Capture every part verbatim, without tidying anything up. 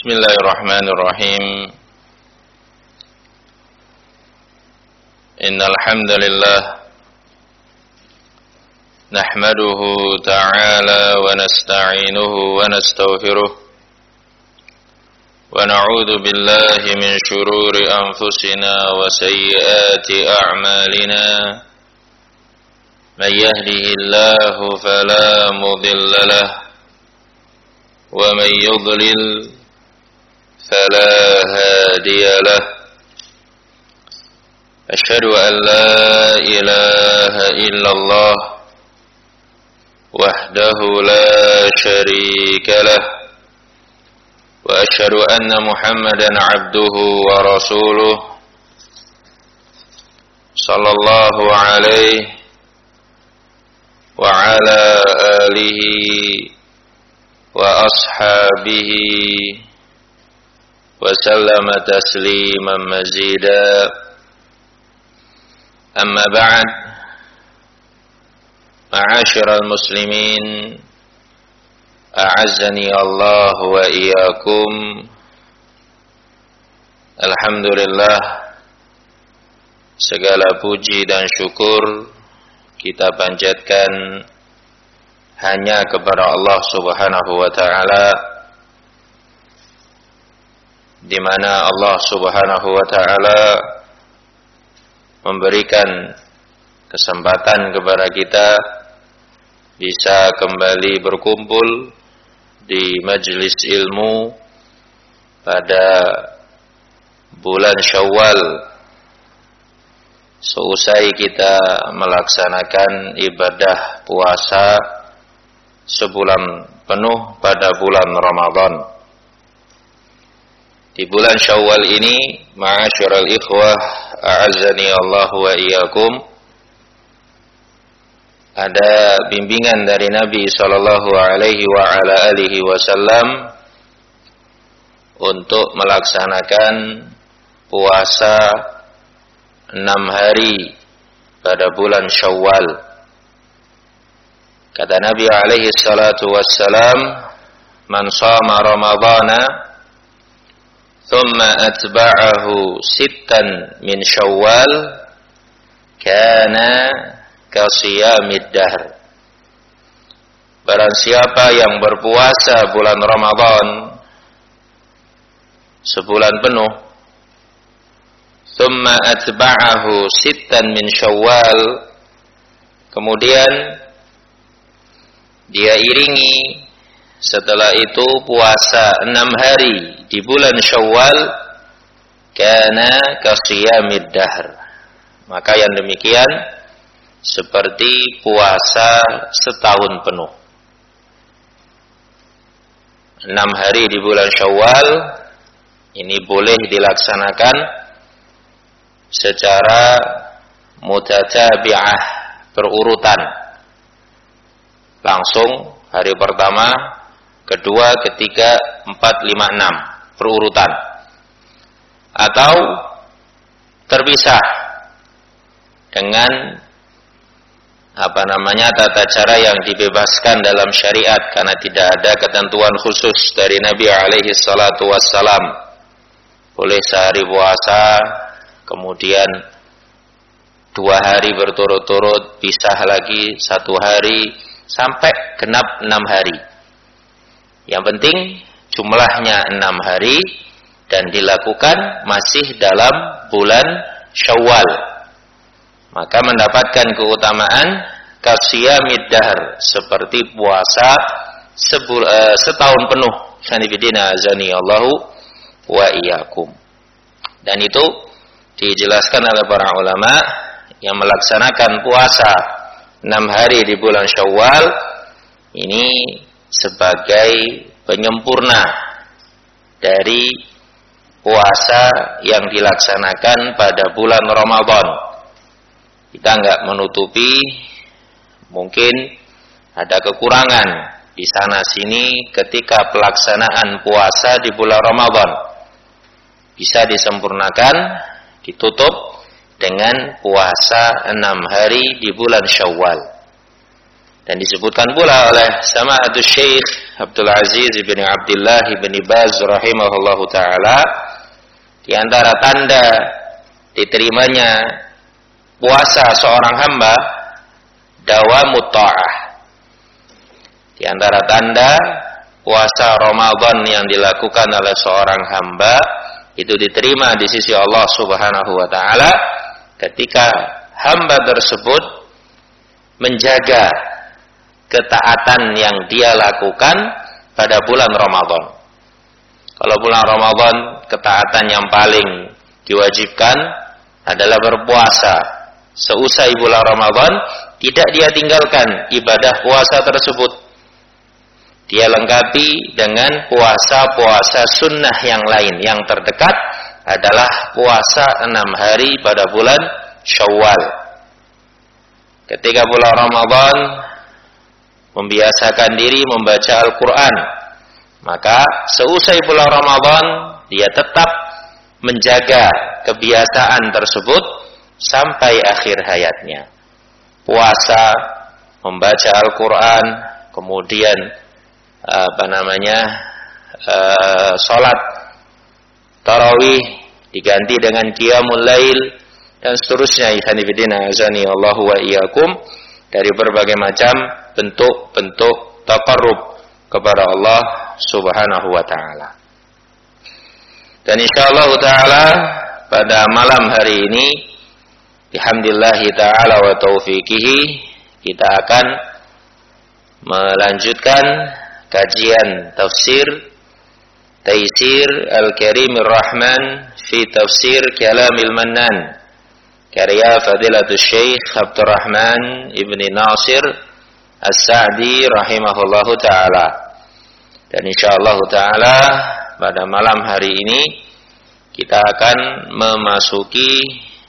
Bismillahirrahmanirrahim. Innal hamdalillah nahmaduhu ta'ala wa nasta'inuhu wa nastaghfiruh wa na'udzu billahi min shururi anfusina wa sayyiati a'malina. Man yahdihillahu fala mudilla lahu wa man yudlil فلا هادي له. أشهد أن لا إله إلا الله وحده لا شريك له وأشهد أن محمدا عبده ورسوله صلى الله عليه وعلى آله وأصحابه وسلم تسليما مزيدا. أما بعد، معاشر المسلمين أعزني الله وإياكم. Alhamdulillah, segala puji dan syukur kita panjatkan hanya kepada Allah Subhanahu wa ta'ala, di mana Allah Subhanahu wa ta'ala memberikan kesempatan kepada kita bisa kembali berkumpul di majelis ilmu pada bulan Syawal seusai kita melaksanakan ibadah puasa sebulan penuh pada bulan Ramadan. Di bulan Syawal ini, ma'asyiral ikhwah, a'azzani Allah wa iyyakum, ada bimbingan dari Nabi sallallahu alaihi wa ala alihi wasallam untuk melaksanakan puasa enam hari pada bulan Syawal. Kata Nabi alaihi salatu wassalam, "Man shama Ramadhana thumma atba'ahu sittan min Syawal kana kasiyamid dahr." Barang siapa yang berpuasa bulan Ramadan sebulan penuh, thumma atba'ahu sittan min Syawal, kemudian dia iringi setelah itu puasa enam hari di bulan Syawal, kana kasiyamid dahr, maka yang demikian seperti puasa setahun penuh. Enam hari di bulan Syawal ini boleh dilaksanakan secara mutatabi'ah, berurutan, langsung hari pertama, kedua, ketiga, empat, lima, enam, berurutan. Atau terpisah dengan apa namanya tata cara yang dibebaskan dalam syariat, karena tidak ada ketentuan khusus dari Nabi alaihi salatu wassalam. Boleh sehari puasa, kemudian dua hari berturut-turut, pisah lagi satu hari, sampai genap enam hari. Yang penting jumlahnya enam hari dan dilakukan masih dalam bulan Syawal, maka mendapatkan keutamaan kasiyamid dahr, seperti puasa sebul, uh, setahun penuh. Sanibidina azani Allahu wa iyyakum. Dan itu dijelaskan oleh para ulama yang melaksanakan puasa enam hari di bulan Syawal ini sebagai penyempurna dari puasa yang dilaksanakan pada bulan Ramadan. Kita enggak menutupi mungkin ada kekurangan di sana sini ketika pelaksanaan puasa di bulan Ramadan. Bisa disempurnakan, ditutup dengan puasa enam hari di bulan Syawal. Dan disebutkan pula oleh Sama'atul Syekh Abdul Aziz bin Abdullah bin Baz rahimahullahu ta'ala, di antara tanda diterimanya puasa seorang hamba dawamut ta'ah. Di antara tanda puasa Ramadan yang dilakukan oleh seorang hamba itu diterima di sisi Allah Subhanahu wa ta'ala ketika hamba tersebut menjaga ketaatan yang dia lakukan pada bulan Ramadan. Kalau bulan Ramadan, ketaatan yang paling diwajibkan adalah berpuasa. Seusai bulan Ramadan, tidak dia tinggalkan ibadah puasa tersebut. Dia lengkapi dengan puasa-puasa sunnah yang lain. Yang terdekat adalah puasa enam hari pada bulan Syawal. Ketika bulan Ramadan, membiasakan diri membaca Al-Quran, maka seusai bulan Ramadan dia tetap menjaga kebiasaan tersebut sampai akhir hayatnya. Puasa, membaca Al-Quran, kemudian apa namanya uh, salat tarawih diganti dengan qiyamul lail dan seterusnya. Ikhwanifidina azani Allahu wa iyyakum, dari berbagai macam bentuk-bentuk taqarrub kepada Allah Subhanahu wa ta'ala. Dan insyaallah ta'ala pada malam hari ini bihamdillahi ta'ala wa taufiqihi kita akan melanjutkan kajian tafsir Taisir Al-Karimir Rahman fi Tafsir Kalamil Mannan, karya Fadilatul Syekh Abdurrahman Ibni Nasir As-Sa'di rahimahullahu ta'ala. Dan insyaallah ta'ala pada malam hari ini kita akan memasuki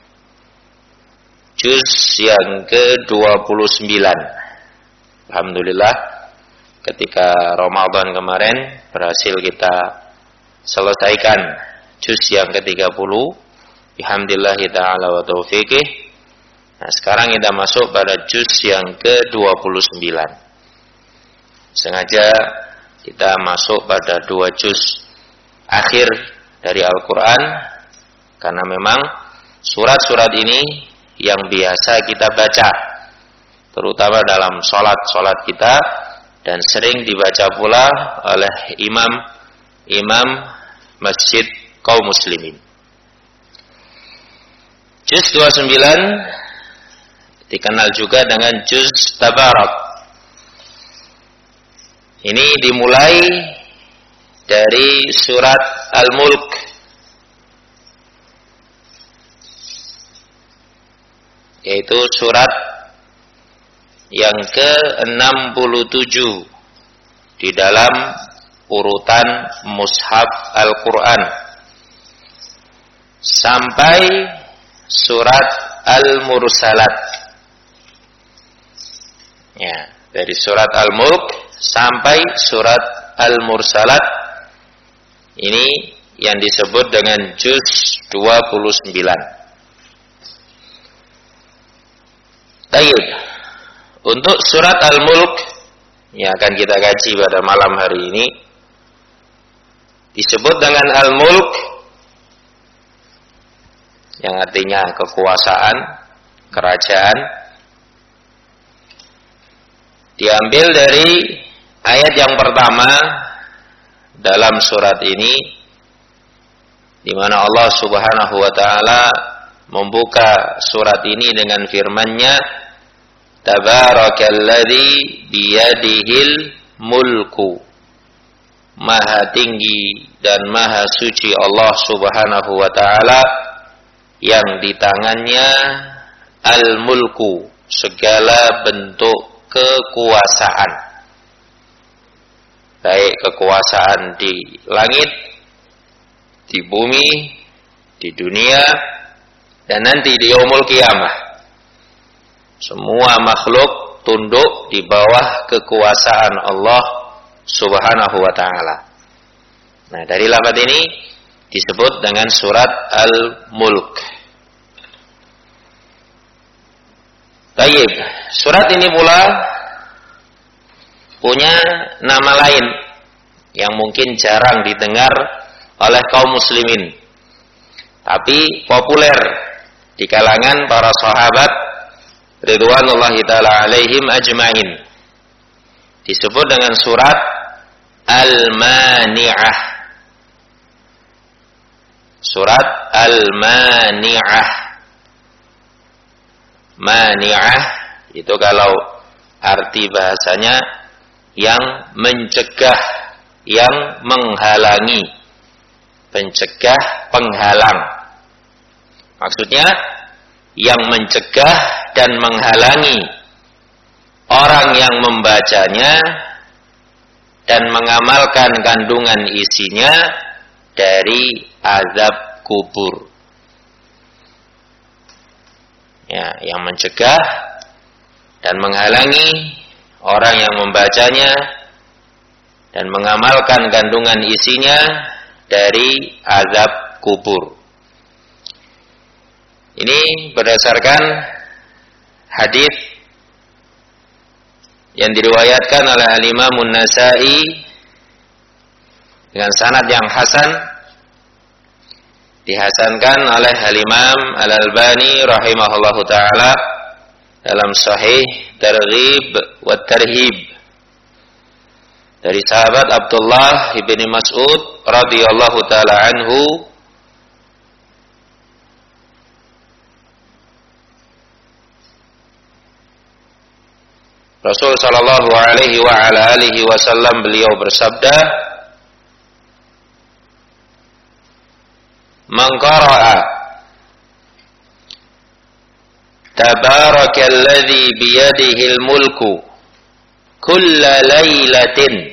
juz yang ke dua puluh sembilan. Alhamdulillah, ketika Ramadan kemarin berhasil kita selesaikan juz yang ke tiga puluh. Bihamdillahi ta'ala wa taufiqih. Nah, sekarang kita masuk pada juz yang ke dua puluh sembilan. Sengaja kita masuk pada dua juz akhir dari Al-Quran, karena memang surat-surat ini yang biasa kita baca, terutama dalam sholat-sholat kita, dan sering dibaca pula oleh imam-imam masjid kaum muslimin. Juz dua puluh sembilan dikenal juga dengan juz Tabarak. Ini dimulai dari surat Al-Mulk, yaitu surat yang ke enam puluh tujuh di dalam urutan mushaf Al-Quran, sampai surat Al-Mursalat. Ya, dari surat Al-Mulk sampai surat Al-Mursalat, ini yang disebut dengan juz dua puluh sembilan. Baik, untuk surat Al-Mulk yang akan kita kaji pada malam hari ini disebut dengan Al-Mulk, yang artinya kekuasaan, kerajaan. Diambil dari ayat yang pertama dalam surat ini, di mana Allah Subhanahu wa ta'ala membuka surat ini dengan firman-Nya, Tabarakalladzi biyadihil mulku. Maha tinggi dan maha suci Allah Subhanahu wa ta'ala yang di tangannya al-mulku, segala bentuk kekuasaan, baik kekuasaan di langit, di bumi, di dunia, dan nanti di yaumul qiyamah. Semua makhluk tunduk di bawah kekuasaan Allah Subhanahu wa ta'ala. Nah, dari lafaz ini disebut dengan surat Al-Mulk. Baik, surat ini pula punya nama lain yang mungkin jarang didengar oleh kaum muslimin, tapi populer di kalangan para sahabat ridwanullahi ta'ala alaihim ajma'in. Disebut dengan surat Al-Mani'ah. Surat Al-Mani'ah. Mani'ah itu kalau arti bahasanya yang mencegah, yang menghalangi. Pencegah, penghalang. Maksudnya yang mencegah dan menghalangi orang yang membacanya dan mengamalkan kandungan isinya dari azab kubur. Ya, yang mencegah dan menghalangi orang yang membacanya dan mengamalkan kandungan isinya dari azab kubur. Ini berdasarkan hadis yang diriwayatkan oleh Al-Imam An-Nasa'i dengan sanad yang hasan, dihasankan oleh Al-Imam Al-Albani rahimahullahu taala dalam Sahih Targhib wa Tarhib dari sahabat Abdullah bin Mas'ud radhiyallahu taala anhu, Rasul sallallahu alaihi wa ala alihi wasallam beliau bersabda, "Man qara'a Tabarakalladzi biyadihil mulku kulla lailatin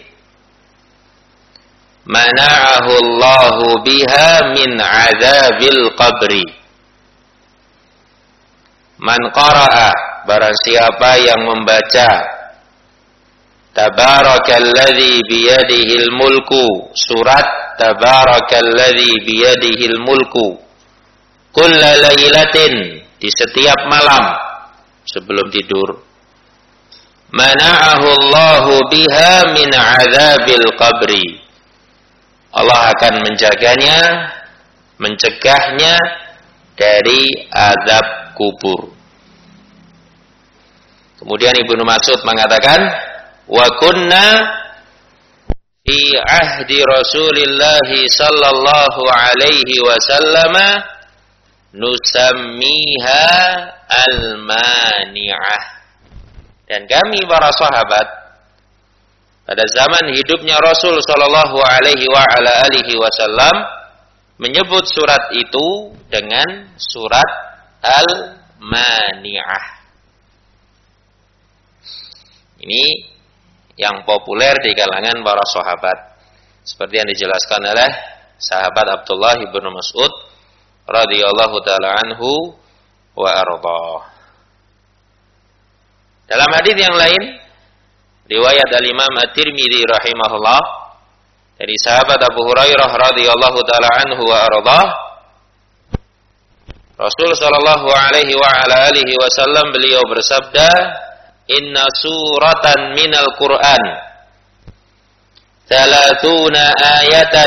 mana'ahu Allahu biha min 'adzabil qabri." Man qara'a, barang siapa yang membaca Tabarakalladzi biyadihil mulku, surat Tabarakalladzi biyadihil mulku, kulla lailatin, di setiap malam sebelum tidur, mana'ahu Allahu biha min 'adzabil qabri, Allah akan menjaganya, mencegahnya dari azab kubur. Kemudian Ibnu Mas'ud mengatakan, wa kunna fi ahdi Rasulillah sallallahu alaihi wasallam nusammiha al-mani'ah. Dan kami para sahabat pada zaman hidupnya Rasul sallallahu alaihi wa ala alihi wasallam menyebut surat itu dengan surat Al-Mani'ah. Ini yang populer di kalangan para sahabat, seperti yang dijelaskan oleh sahabat Abdullah bin Mas'ud radhiyallahu taala anhu wa ardhah. Dalam hadis yang lain riwayat Al-Imam At-Tirmidzi rahimahullah dari sahabat Abu Hurairah radhiyallahu taala anhu wa ardhah, Rasul sallallahu alaihi wa ala alihi wasallam beliau bersabda, inna suratan minal Qur'an thalathuna ayatan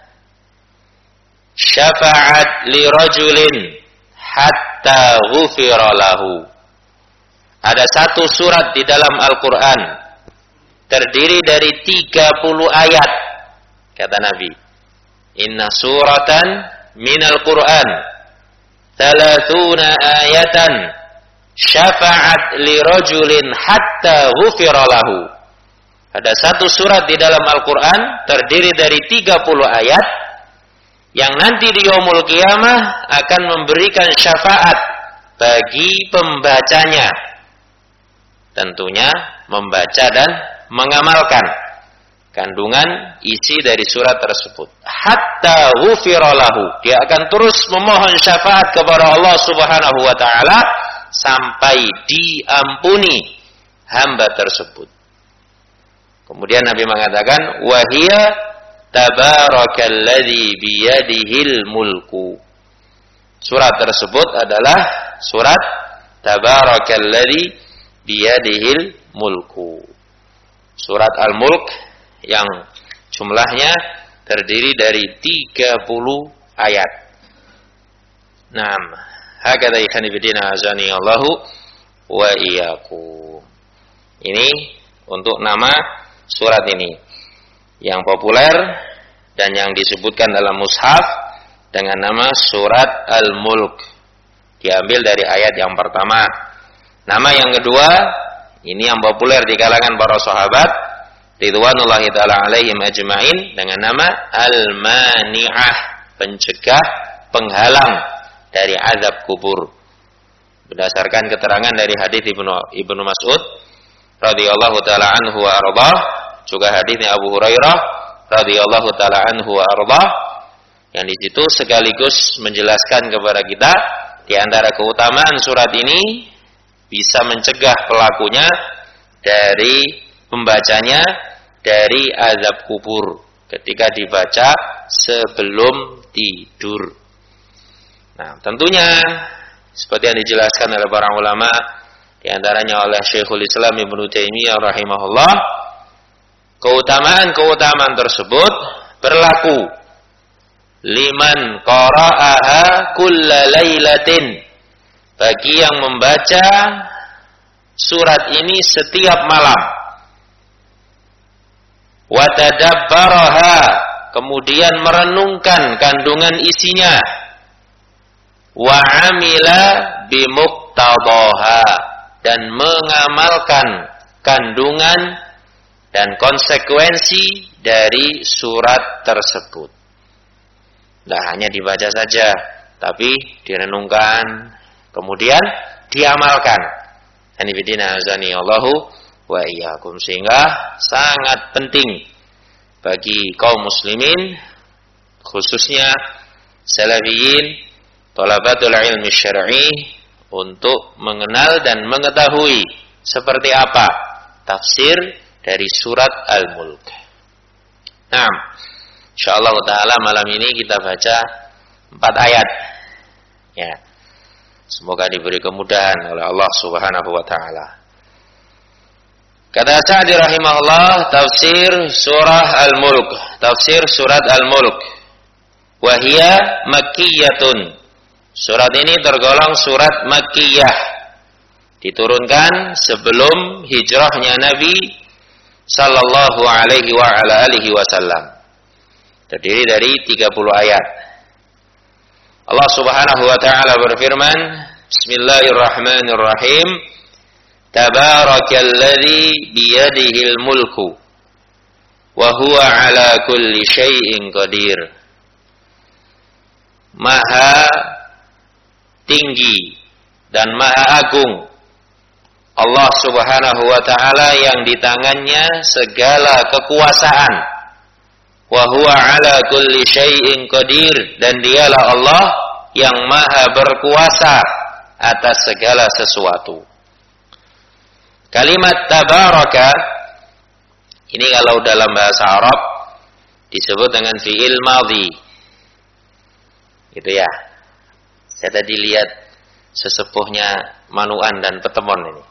syafa'at li rajulin hatta ghufira lahu. Ada satu surat di dalam Al-Quran terdiri dari tiga puluh ayat, kata Nabi. Inna suratan minal Qur'an thalathuna ayatan syafa'at li rajulin hatta ghufira lahu. Ada satu surat di dalam Al-Quran terdiri dari tiga puluh ayat yang nanti di yaumul qiyamah akan memberikan syafaat bagi pembacanya. Tentunya membaca dan mengamalkan kandungan isi dari surat tersebut. Hatta ghufira lahu, dia akan terus memohon syafaat kepada Allah Subhanahu wa taala sampai diampuni hamba tersebut. Kemudian Nabi mengatakan, wahia tabarakalladzi biyadihil mulku. Surat tersebut adalah surat tabarakalladzi biyadihil mulku. surat Al-Mulk yang jumlahnya terdiri dari tiga puluh ayat. Naam, hakadha ikhwan fillah azani Allahu wa iyyakum. Ini untuk nama surat ini yang populer dan yang disebutkan dalam mushaf dengan nama surat Al-Mulk. Diambil dari ayat yang pertama. Nama yang kedua, ini yang populer di kalangan para sahabat ridwanullahi ta'ala alaihim ajma'in, dengan nama Al-Mani'ah, pencegah, penghalang dari azab kubur. Berdasarkan keterangan dari hadis Ibnu Ibnu Mas'ud radhiyallahu ta'ala anhu wa ardhah, juga hadisnya Abu Hurairah radhiyallahu ta'ala anhu wa ardhah, yang di situ sekaligus menjelaskan kepada kita di antara keutamaan surat ini bisa mencegah pelakunya dari pembacanya dari azab kubur ketika dibaca sebelum tidur. Nah, tentunya seperti yang dijelaskan oleh para ulama, di antaranya oleh Syekhul Islam Ibnu Taimiyah rahimahullah, keutamaan-keutamaan tersebut berlaku liman qara'aha kulla lailatin, bagi yang membaca surat ini setiap malam, wa tadabbaraha, kemudian merenungkan kandungan isinya, wa amila bimuqtadaha, dan mengamalkan kandungan dan konsekuensi dari surat tersebut. Tidak hanya dibaca saja, tapi direnungkan, kemudian diamalkan. Hanifidina azani Allahu wa iyyakum. Sehingga sangat penting bagi kaum muslimin, khususnya salafiyin, thalabatul ilmi syar'i, untuk mengenal dan mengetahui seperti apa tafsir dari surat Al-Mulk. Nah, insyaallah taala malam ini kita baca empat ayat. Ya. Semoga diberi kemudahan oleh Allah Subhanahu wa taala. Kata Sa'di rahimahullah, tafsir surah Al-Mulk, tafsir surat Al-Mulk, wa hiya makkiyatun. Surat ini tergolong surat Makkiyah, diturunkan sebelum hijrahnya Nabi sallallahu alaihi wa ala alihi wasallam. Terdiri dari tiga puluh ayat. Allah Subhanahu wa taala berfirman, Bismillahirrahmanirrahim. Tabarakalladzi biyadihil mulku wa huwa ala kulli syai'in qadir. Maha tinggi dan maha agung Allah Subhanahu wa taala yang di tangannya segala kekuasaan. Wa huwa ala kulli syai'in qadir, dan dialah Allah yang maha berkuasa atas segala sesuatu. Kalimat tabaraka ini kalau dalam bahasa Arab disebut dengan fi'il madhi. Gitu ya. Saya tadi lihat sesepuhnya Manuan dan Petemon ini.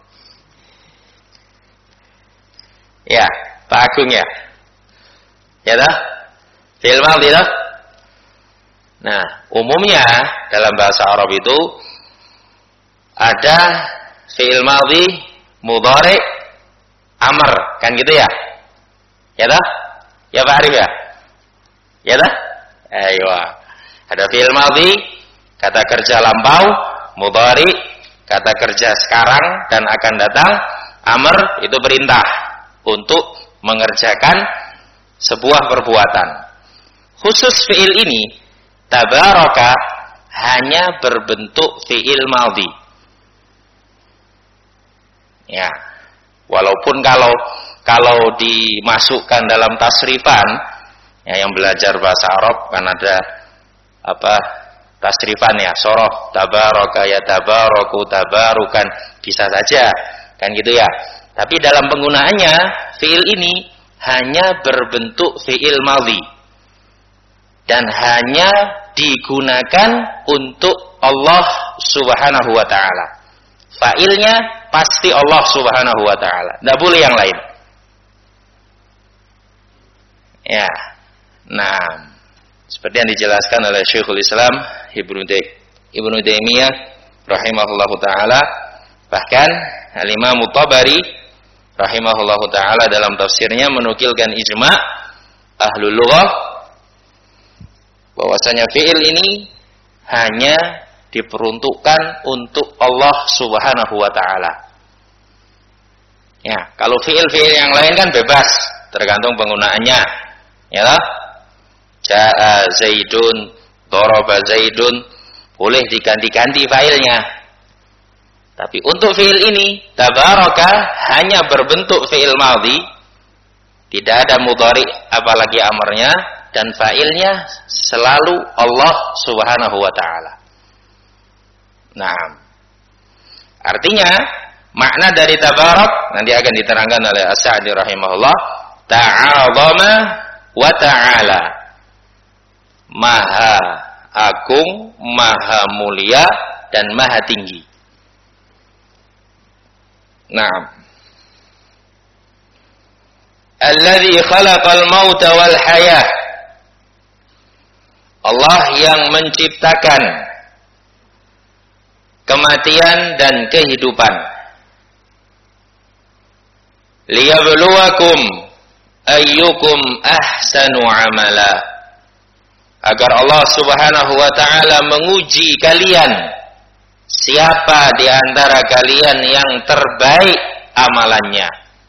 Ya, Pak Agung ya. Ya dah? Fi'il madhi dah? Nah, umumnya dalam bahasa Arab itu ada fi'il madhi, mudhari, amr, kan gitu ya? Ya dah? Ya Pak Arif ya? Ya dah? Ayo. Ada fi'il madhi, kata kerja lampau, mudhari, kata kerja sekarang dan akan datang, amr itu perintah untuk mengerjakan sebuah perbuatan. Khusus fi'il ini, tabaraka, hanya berbentuk fi'il madhi. Ya, walaupun kalau kalau dimasukkan dalam tasrifan, ya, yang belajar bahasa Arab kan ada apa tasrifan ya, sorof, tabaraka ya tabaraku, tabarukan, bisa saja kan gitu ya. Tapi dalam penggunaannya fi'il ini hanya berbentuk fi'il madhi dan hanya digunakan untuk Allah Subhanahu wa taala. Fa'ilnya pasti Allah Subhanahu wa taala, tidak boleh yang lain. Ya. Nah, seperti yang dijelaskan oleh Syekhul Islam Ibnu Ibnu Taimiyah rahimahullahu taala, bahkan Al-Imam Tabari rahimahullahu taala dalam tafsirnya menukilkan ijma' ahlul lughah bahwasanya fi'il ini hanya diperuntukkan untuk Allah Subhanahu wa taala. Ya, kalau fi'il-fi'il yang lain kan bebas, tergantung penggunaannya. Ya lah. Ja'a Zaidun, daraba Zaidun, boleh diganti-ganti fa'ilnya. Tapi untuk fi'il ini, tabaraka hanya berbentuk fi'il madhi, tidak ada mudhari apalagi amarnya, dan fa'ilnya selalu Allah Subhanahu wa taala. Nah, artinya makna dari tabarak nanti akan diterangkan oleh As-Sa'di rahimahullah, ta'azama wa ta'ala. Maha agung, maha mulia, dan maha tinggi. Naam. Alladzi khalaqal mauta wal hayah. Allah yang menciptakan kematian dan kehidupan. Liyabluwakum ayyukum ahsanu amala. Agar Allah Subhanahu wa taala menguji kalian, siapa di antara kalian yang terbaik amalannya.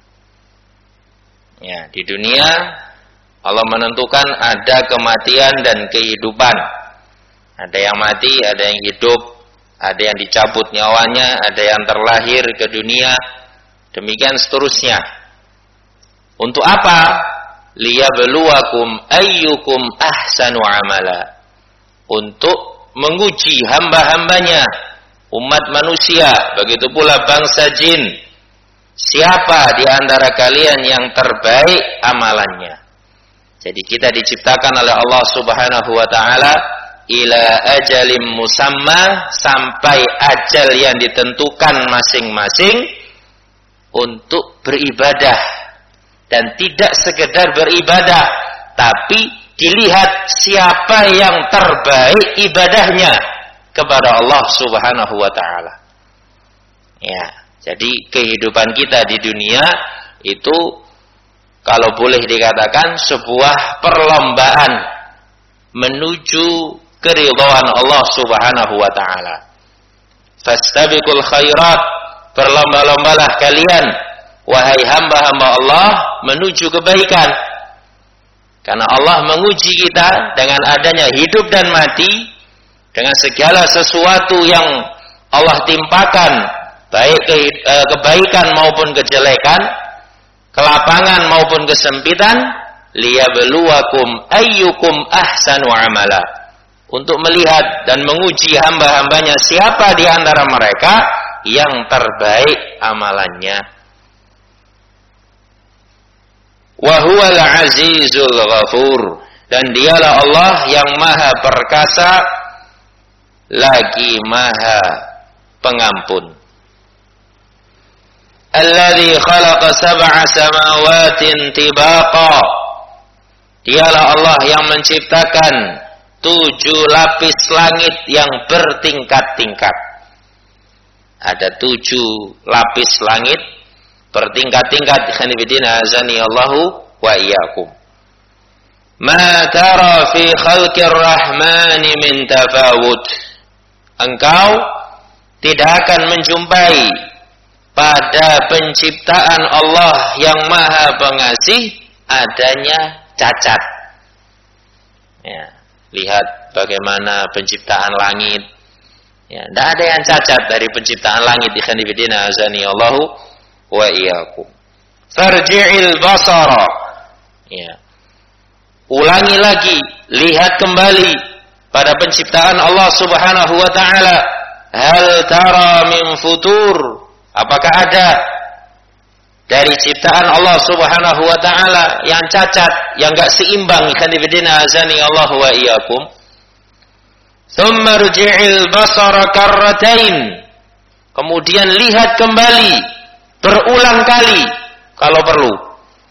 Ya, di dunia Allah menentukan ada kematian dan kehidupan. Ada yang mati, ada yang hidup, ada yang dicabut nyawanya, ada yang terlahir ke dunia, demikian seterusnya. Untuk apa? Liyabluwakum ayyukum ahsanu amala. Untuk menguji hamba-hambanya, umat manusia, begitu pula bangsa jin, siapa di antara kalian yang terbaik amalannya. Jadi kita diciptakan oleh Allah Subhanahu wa taala ila ajalim musamma, sampai ajal yang ditentukan masing-masing untuk beribadah. Dan tidak sekedar beribadah, tapi dilihat siapa yang terbaik ibadahnya kepada Allah Subhanahu wa taala. Ya, jadi kehidupan kita di dunia itu kalau boleh dikatakan sebuah perlombaan menuju keridhaan Allah Subhanahu wa taala. Fastabiqul khairat, berlomba-lombalah kalian wahai hamba-hamba Allah menuju kebaikan. Karena Allah menguji kita dengan adanya hidup dan mati, dengan segala sesuatu yang Allah timpakan, baik ke, e, kebaikan maupun kejelekan, kelapangan maupun kesempitan, liyabluwakum ayyukum ahsanu amala. Untuk melihat dan menguji hamba-hambanya siapa di antara mereka yang terbaik amalannya. Wa huwal azizul ghafur, dan dialah Allah yang maha perkasa lagi maha pengampun. Alladzi khalaqa sab'a samawatin tibaqa, dialah Allah yang menciptakan tujuh lapis langit yang bertingkat-tingkat. Ada tujuh lapis langit bertingkat-tingkat. Khanifidina azani Allahu wa iyyakum. Ma tara fi khalqir rahmani min tafawut. Engkau tidak akan menjumpai pada penciptaan Allah yang maha pengasih adanya cacat. Ya, lihat bagaimana penciptaan langit. Ya, tidak ada yang cacat dari penciptaan langit. Khanifidina azani Allahu wa iyyakum. Farji'il basara. Ya. Ulangi lagi, lihat kembali pada penciptaan Allah Subhanahu wa taala. Hal tara min futur? Apakah ada dari ciptaan Allah Subhanahu wa taala yang cacat, yang enggak seimbang? Khanifidina azani Allah wa iyyakum. Tsumma rji'il basara karratain. Kemudian lihat kembali berulang kali kalau perlu.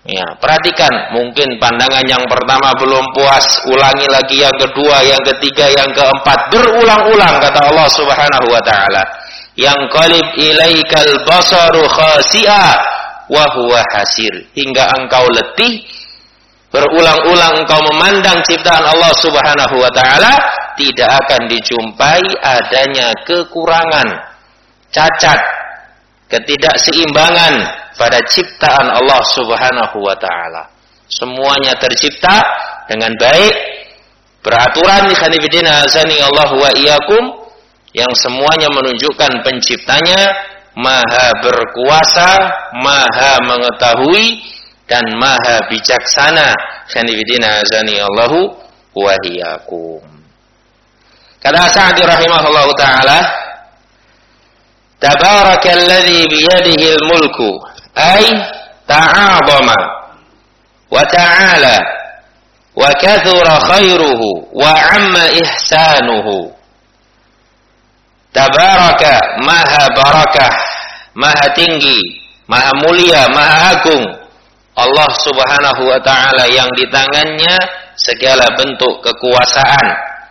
Ya, perhatikan, mungkin pandangan yang pertama belum puas, ulangi lagi yang kedua, yang ketiga, yang keempat, berulang-ulang kata Allah Subhanahu wa taala. Yang qalib ilaikal basaru khasi'a wa huwa hasir, hingga engkau letih, berulang-ulang engkau memandang ciptaan Allah Subhanahu wa taala, tidak akan dijumpai adanya kekurangan, cacat, ketidakseimbangan pada ciptaan Allah Subhanahu wa taala. Semuanya tercipta dengan baik, beraturan ikhwanifidina azani Allah wa iyyakum, yang semuanya menunjukkan penciptanya maha berkuasa, maha mengetahui, dan maha bijaksana. Ikhwanifidina azani Allah wa iyyakum. Kata Sa'di rahimahullahu taala, tabarakalladzi biyadihil mulku ay ta'azama wa ta'ala wa kathura khairuhu wa amma ihsanuhu. Tabaraka, maha barakah, maha tinggi, maha mulia, maha agung Allah Subhanahu wa ta'ala, yang di tangannya segala bentuk kekuasaan.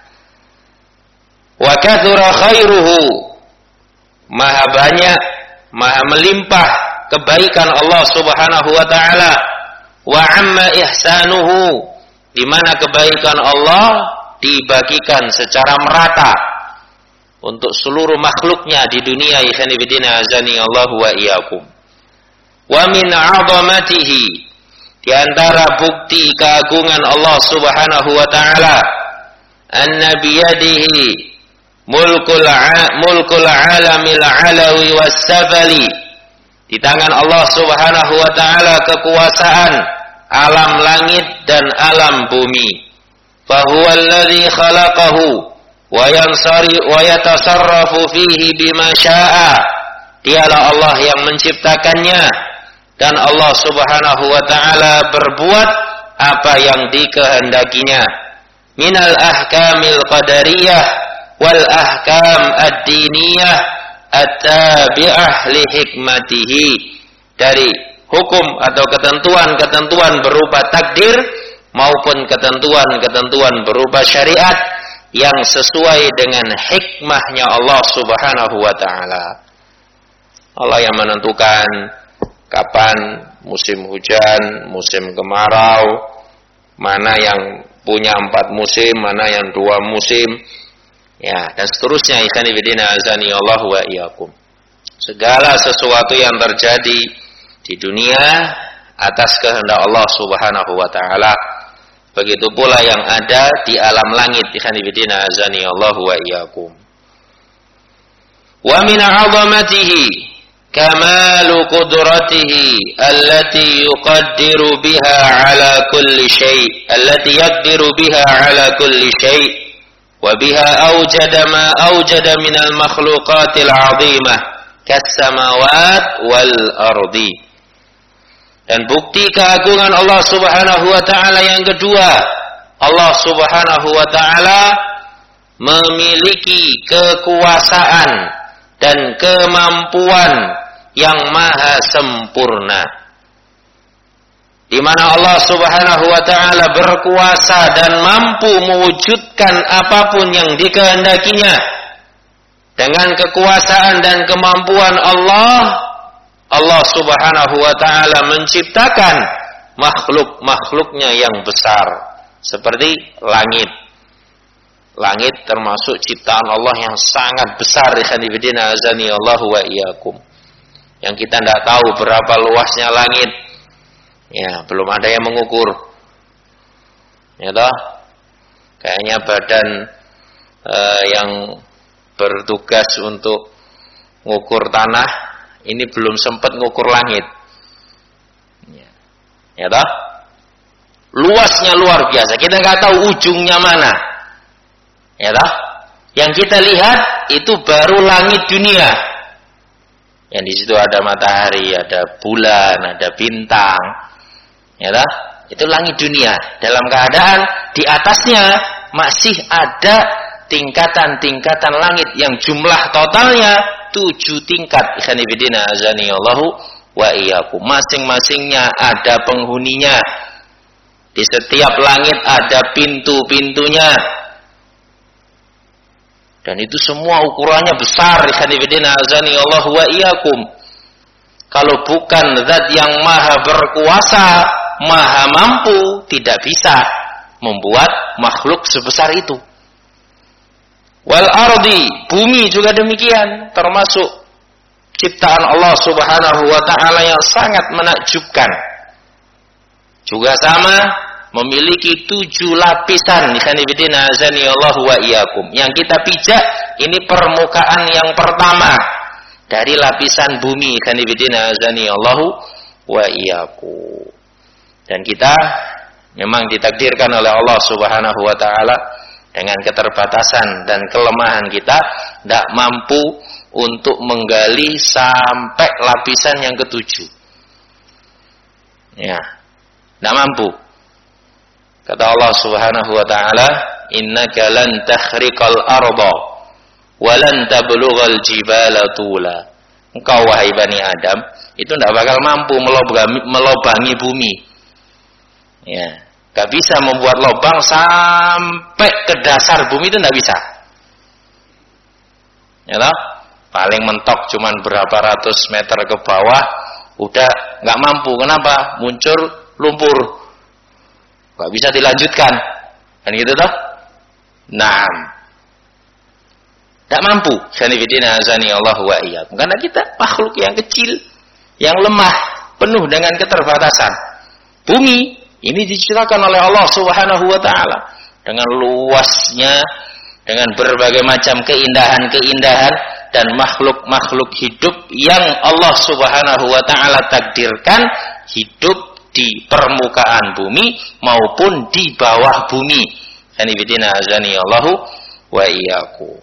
Wa kathura khairuhu, maha banyak, maha melimpah kebaikan Allah Subhanahu wa taala. Wa amma ihsanuhu, di mana kebaikan Allah dibagikan secara merata untuk seluruh makhluknya di dunia. Ikhwanifidina azani Allah wa iyyakum. Wa min 'azamatihi, di antara bukti keagungan Allah Subhanahu wa taala, anna biyadihi mulkul mulkul alamil alawi was-safali, di tangan Allah Subhanahu wa taala kekuasaan alam langit dan alam bumi. Fa huwa alladhi khalaqahu wa yansari wa yatasarrafu fihi bima syaa, dialah Allah yang menciptakannya, dan Allah Subhanahu wa taala berbuat apa yang dikehendakinya. Minal ahkamil qadariyah wal ahkam ad-diniyah at-tabi'ah li hikmatihi, dari hukum atau ketentuan-ketentuan berupa takdir maupun ketentuan-ketentuan berupa syariat yang sesuai dengan hikmahnya Allah Subhanahu wa taala. Allah yang menentukan kapan musim hujan, musim kemarau, mana yang punya empat musim, mana yang dua musim, ya, dan seterusnya. Ikhwan fillah azani Allah wa iyyakum. Segala sesuatu yang terjadi di dunia atas kehendak Allah Subhanahu wa taala. Begitu pula yang ada di alam langit. Ikhwan fillah azani Allah wa iyyakum. Wa min 'azamatihi kamalu qudratihi allati yuqaddiru biha ala kulli syai' allati yaqdiru biha ala kulli syai' wa biha awjada ma awjada minal makhluqatil 'azimah kas-samawat wal ardi. Dan bukti keagungan Allah Subhanahu wa taala yang kedua, Allah Subhanahu wa taala memiliki kekuasaan dan kemampuan yang maha sempurna, di mana Allah Subhanahu wa taala berkuasa dan mampu mewujudkan apapun yang dikehendakinya. Dengan kekuasaan dan kemampuan Allah, Allah Subhanahu wa taala menciptakan makhluk-makhluknya yang besar seperti langit. Langit termasuk ciptaan Allah yang sangat besar. Ikhwanifidina azani Allah wa iyyakum. Yang kita tidak tahu berapa luasnya langit. Ya, belum ada yang mengukur. Ya toh? Kayaknya badan uh, yang bertugas untuk mengukur tanah ini belum sempat mengukur langit. Ya, ya toh? Luasnya luar biasa. Kita nggak tahu ujungnya mana. Ya toh? Yang kita lihat itu baru langit dunia. Yang di situ ada matahari, ada bulan, ada bintang. Ya toh? Itu langit dunia. Dalam keadaan di atasnya masih ada tingkatan-tingkatan langit yang jumlah totalnya tujuh tingkat. Ikhwanifidina azani Allahu wa iyyakum. Masing-masingnya ada penghuninya. Di setiap langit ada pintu-pintunya. Dan itu semua ukurannya besar. Ikhwanifidina azani Allah wa iyyakum. Kalau bukan zat yang maha berkuasa, maha mampu, tidak bisa membuat makhluk sebesar itu. Wal ardi, bumi juga demikian, termasuk ciptaan Allah Subhanahu wa taala yang sangat menakjubkan. Juga sama, memiliki tujuh lapisan. Ikhwanifidina azani Allah wa iyyakum. Yang kita pijak ini permukaan yang pertama dari lapisan bumi. Ikhwanifidina azani Allah wa iyyakum. Dan kita memang ditakdirkan oleh Allah Subhanahu wa taala dengan keterbatasan dan kelemahan kita tidak mampu untuk menggali sampai lapisan yang ketujuh. Ya, tidak mampu. Kata Allah Subhanahu wa taala, "Innaka lan takhriqal arda wa lan tablughal jibala tula." Engkau wahai Bani Adam, itu tidak bakal mampu melobangi, melobangi bumi. Ya, gak bisa membuat lubang sampai ke dasar bumi, itu tidak bisa. Ya toh? Paling mentok cuman berapa ratus meter ke bawah, udah gak mampu. Kenapa? Muncul lumpur, gak bisa dilanjutkan, kan gitu toh? Nah, gak mampu. Sanifidina azani Allah wa iyyakum. Karena kita makhluk yang kecil, yang lemah, penuh dengan keterbatasan. Bumi ini diciptakan oleh Allah Subhanahu wa taala dengan luasnya, dengan berbagai macam keindahan-keindahan dan makhluk-makhluk hidup yang Allah Subhanahu wa taala takdirkan hidup di permukaan bumi maupun di bawah bumi. Sanibidina azani Allahu wa iyyakum.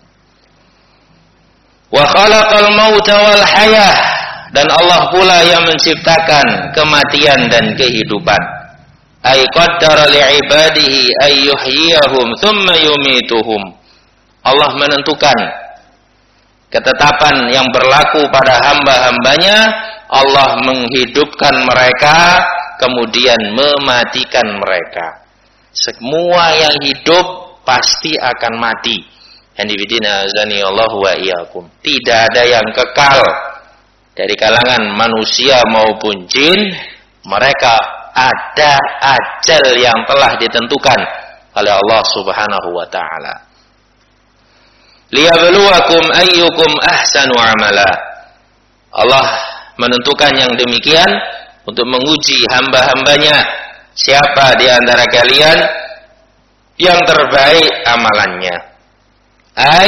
Wa khalaqal mauta wal hayah, dan Allah pula yang menciptakan kematian dan kehidupan. Ay qaddara li'ibadihi ay yuhyiyahum thumma yumituhum. Allah menentukan ketetapan yang berlaku pada hamba-hambanya. Allah menghidupkan mereka, kemudian mematikan mereka. Semua yang hidup pasti akan mati. Handibidina azani Allah wa iyyakum. Tidak ada yang kekal dari kalangan manusia maupun jin. Mereka ada ajal yang telah ditentukan oleh Allah Subhanahu wa taala. Liyabluwakum ayyukum ahsanu amala. Allah menentukan yang demikian untuk menguji hamba-hambanya, siapa di antara kalian yang terbaik amalannya. Ai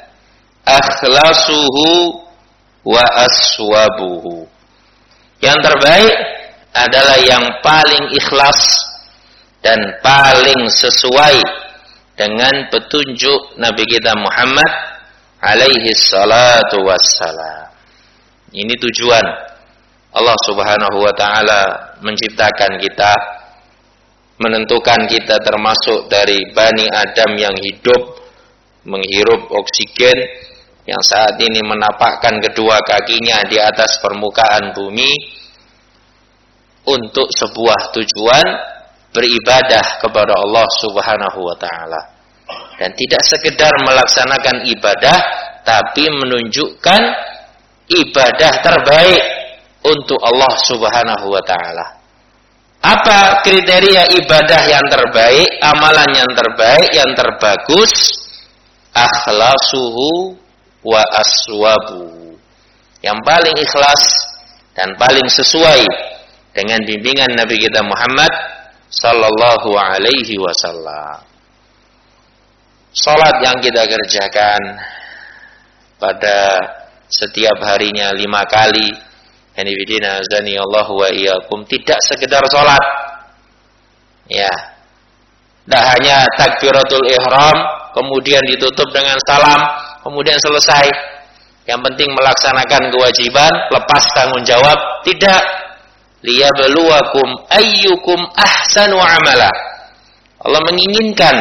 akhlasuhu wa aswabuhu. Yang terbaik adalah yang paling ikhlas dan paling sesuai dengan petunjuk Nabi kita Muhammad alaihi salatu wassalam. Ini tujuan Allah Subhanahu wa taala menciptakan kita, menentukan kita termasuk dari Bani Adam yang hidup, menghirup oksigen, yang saat ini menapakkan kedua kakinya di atas permukaan bumi, untuk sebuah tujuan beribadah kepada Allah Subhanahu wa taala. Dan tidak sekedar melaksanakan ibadah, tapi menunjukkan ibadah terbaik untuk Allah Subhanahu wa taala. Apa kriteria ibadah yang terbaik, amalan yang terbaik, yang terbagus? Akhlasuhu wa aswabuhu. Yang paling ikhlas dan paling sesuai dengan bimbingan Nabi kita Muhammad sallallahu alaihi wasallam. Salat yang kita kerjakan pada setiap harinya lima kali, hanifidina azani Allah wa iyyakum, tidak sekedar salat. Ya. Tidak hanya takbiratul ihram, kemudian ditutup dengan salam, kemudian selesai. Yang penting melaksanakan kewajiban, lepas tanggung jawab, tidak. Liyabluwakum ayyukum ahsanu amala. Allah menginginkan,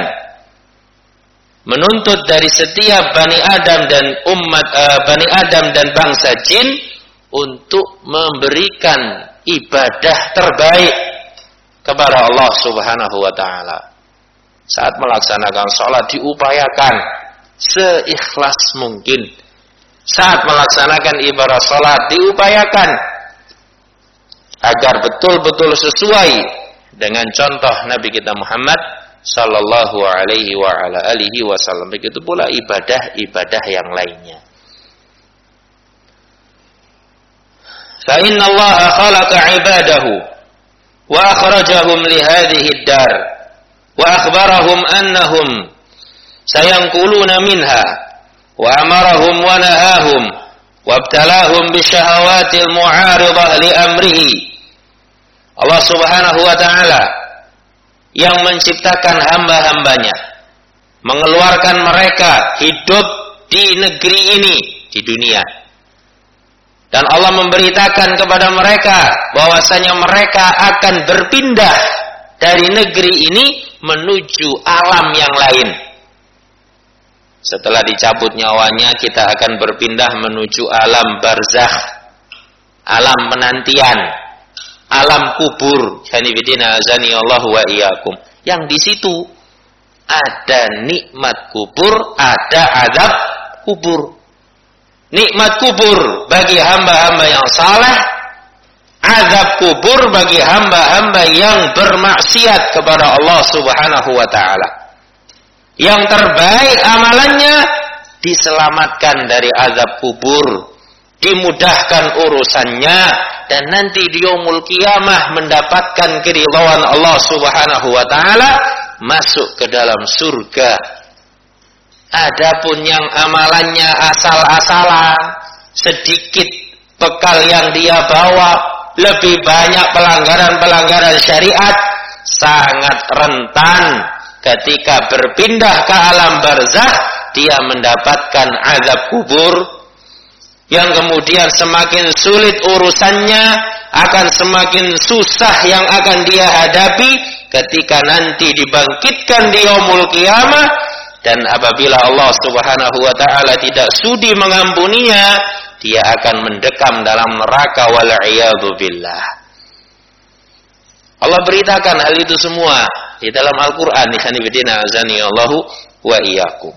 menuntut dari setiap Bani Adam dan umat uh, Bani Adam dan bangsa jin untuk memberikan ibadah terbaik kepada Allah Subhanahu wa taala. Saat melaksanakan sholat diupayakan seikhlas mungkin. Saat melaksanakan ibadah sholat diupayakan agar betul-betul sesuai dengan contoh Nabi kita Muhammad sallallahu alaihi wa ala alihi wasallam. Begitu pula ibadah-ibadah yang lainnya. Fa inna Allah khalaqa ibadahu wa akhrajahum li hadhihi ad-dar wa akhbarahum annahum sayanquluna minha wa amarahum wa nahahum wa ibtalahum bishahawatil mu'aridah li amrihi. Allah Subhanahu wa taala yang menciptakan hamba-hambanya, mengeluarkan mereka hidup di negeri ini, di dunia. Dan Allah memberitakan kepada mereka bahwasanya mereka akan berpindah dari negeri ini menuju alam yang lain. Setelah dicabut nyawanya, kita akan berpindah menuju alam barzakh, alam penantian, alam kubur. Hanifidina azani Allah wa iyyakum. Yang di situ ada nikmat kubur, ada azab kubur. Nikmat kubur bagi hamba-hamba yang saleh, azab kubur bagi hamba-hamba yang bermaksiat kepada Allah Subhanahu wa taala. Yang terbaik amalannya diselamatkan dari azab kubur, dimudahkan urusannya, dan nanti di yaumul qiyamah mendapatkan keridhaan Allah Subhanahu wa taala, masuk ke dalam surga. Adapun yang amalannya asal-asalan, sedikit bekal yang dia bawa, lebih banyak pelanggaran-pelanggaran syariat, sangat rentan ketika berpindah ke alam barzakh dia mendapatkan azab kubur, yang kemudian semakin sulit urusannya, akan semakin susah yang akan dia hadapi ketika nanti dibangkitkan di yaumul qiyamah. Dan apabila Allah Subhanahu wa taala tidak sudi mengampuninya, dia akan mendekam dalam neraka wal iyadu billah. Allah beritakan hal itu semua di dalam Al-Qur'an. Ikhwanifidina azani Allahu wa iyyakum.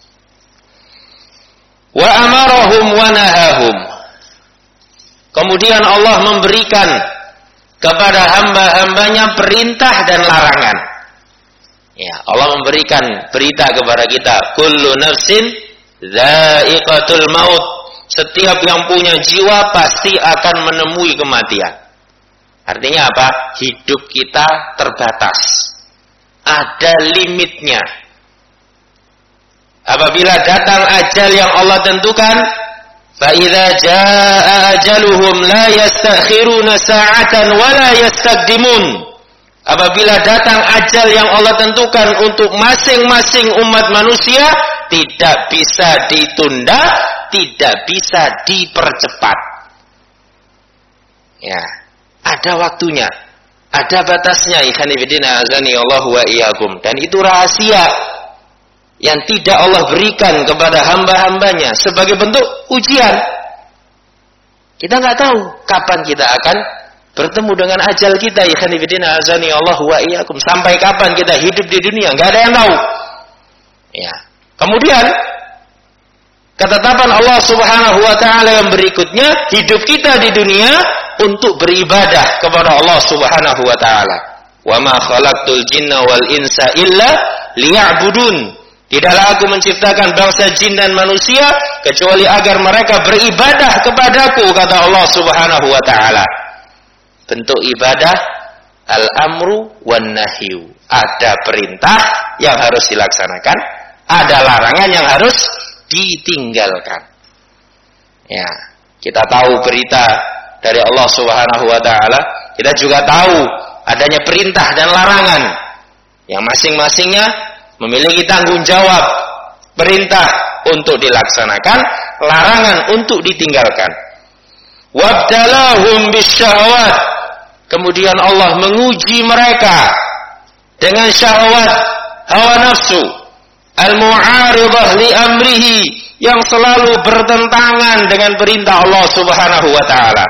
Wa amarahum wa nahahum. Kemudian Allah memberikan kepada hamba-hambanya perintah dan larangan. Ya, Allah memberikan berita kepada kita, kullu nafsin dha'iqatul maut. Setiap yang punya jiwa pasti akan menemui kematian. Artinya apa? Hidup kita terbatas. Ada limitnya. Apabila datang ajal yang Allah tentukan, fa idza jaa ajaluhum la yastakhiruna sa'atan wa la yastaqdimun. Apabila datang ajal yang Allah tentukan untuk masing-masing umat manusia, tidak bisa ditunda, tidak bisa dipercepat. Ya, ada waktunya, ada batasnya. Ikhwanifidina azani Allah wa iyyakum. Dan itu rahasia yang tidak Allah berikan kepada hamba-hambanya sebagai bentuk ujian. Kita nggak tahu kapan kita akan bertemu dengan ajal kita. Ikhwanifidina azani Allah wa iyyakum. Sampai kapan kita hidup di dunia, nggak ada yang tahu. Ya. Kemudian ketetapan Allah Subhanahu wa taala yang berikutnya, hidup kita di dunia untuk beribadah kepada Allah Subhanahu wa taala. Wa ma khalaqtul jinna wal insa illa liya'budun. Tidaklah aku menciptakan bangsa jin dan manusia kecuali agar mereka beribadah kepadaku, kata Allah Subhanahu wa taala. Bentuk ibadah al-amru wan nahyu. Ada perintah yang harus dilaksanakan, ada larangan yang harus ditinggalkan. Ya, kita tahu berita dari Allah Subhanahu wa taala, kita juga tahu adanya perintah dan larangan yang masing-masingnya memiliki tanggung jawab. Perintah untuk dilaksanakan, larangan untuk ditinggalkan. Wabtalahum bisyahawat. Kemudian Allah menguji mereka dengan syahwat, hawa nafsu, al-mu'aridah li amrihi, yang selalu bertentangan dengan perintah Allah Subhanahu wa taala.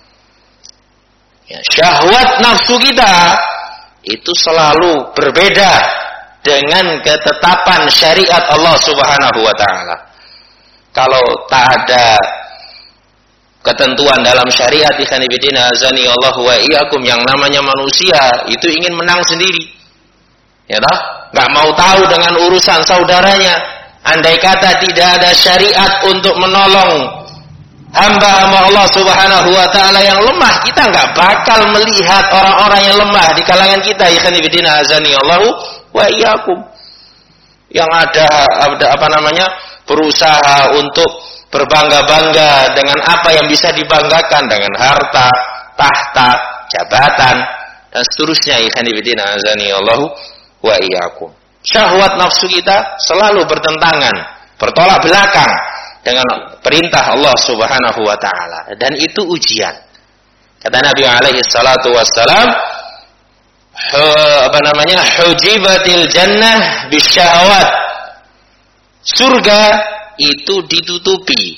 Ya, syahwat nafsu kita itu selalu berbeda dengan ketetapan syariat Allah Subhanahu wa taala. Kalau tak ada ketentuan dalam syariat ikhwan fillah azani Allah wa iyyakum, yang namanya manusia itu ingin menang sendiri. Ya toh? Enggak mau tahu dengan urusan saudaranya. Andai kata tidak ada syariat untuk menolong hamba-hamba Allah Subhanahu wa taala yang lemah, kita enggak bakal melihat orang-orang yang lemah di kalangan kita ikhwan fillah azani Allah wa iyyakum. Yang ada ada apa namanya? berusaha untuk berbangga-bangga dengan apa yang bisa dibanggakan, dengan harta, tahta, jabatan dan seterusnya. Ikhwan fillah azani Allah wa iyyakum. Syahwat nafsu kita selalu bertentangan, bertolak belakang dengan perintah Allah Subhanahu wa taala, dan itu ujian. Kata Nabi alaihi salatu wassalam, apa namanya? hujibatil jannah bisyahawat. Surga itu ditutupi,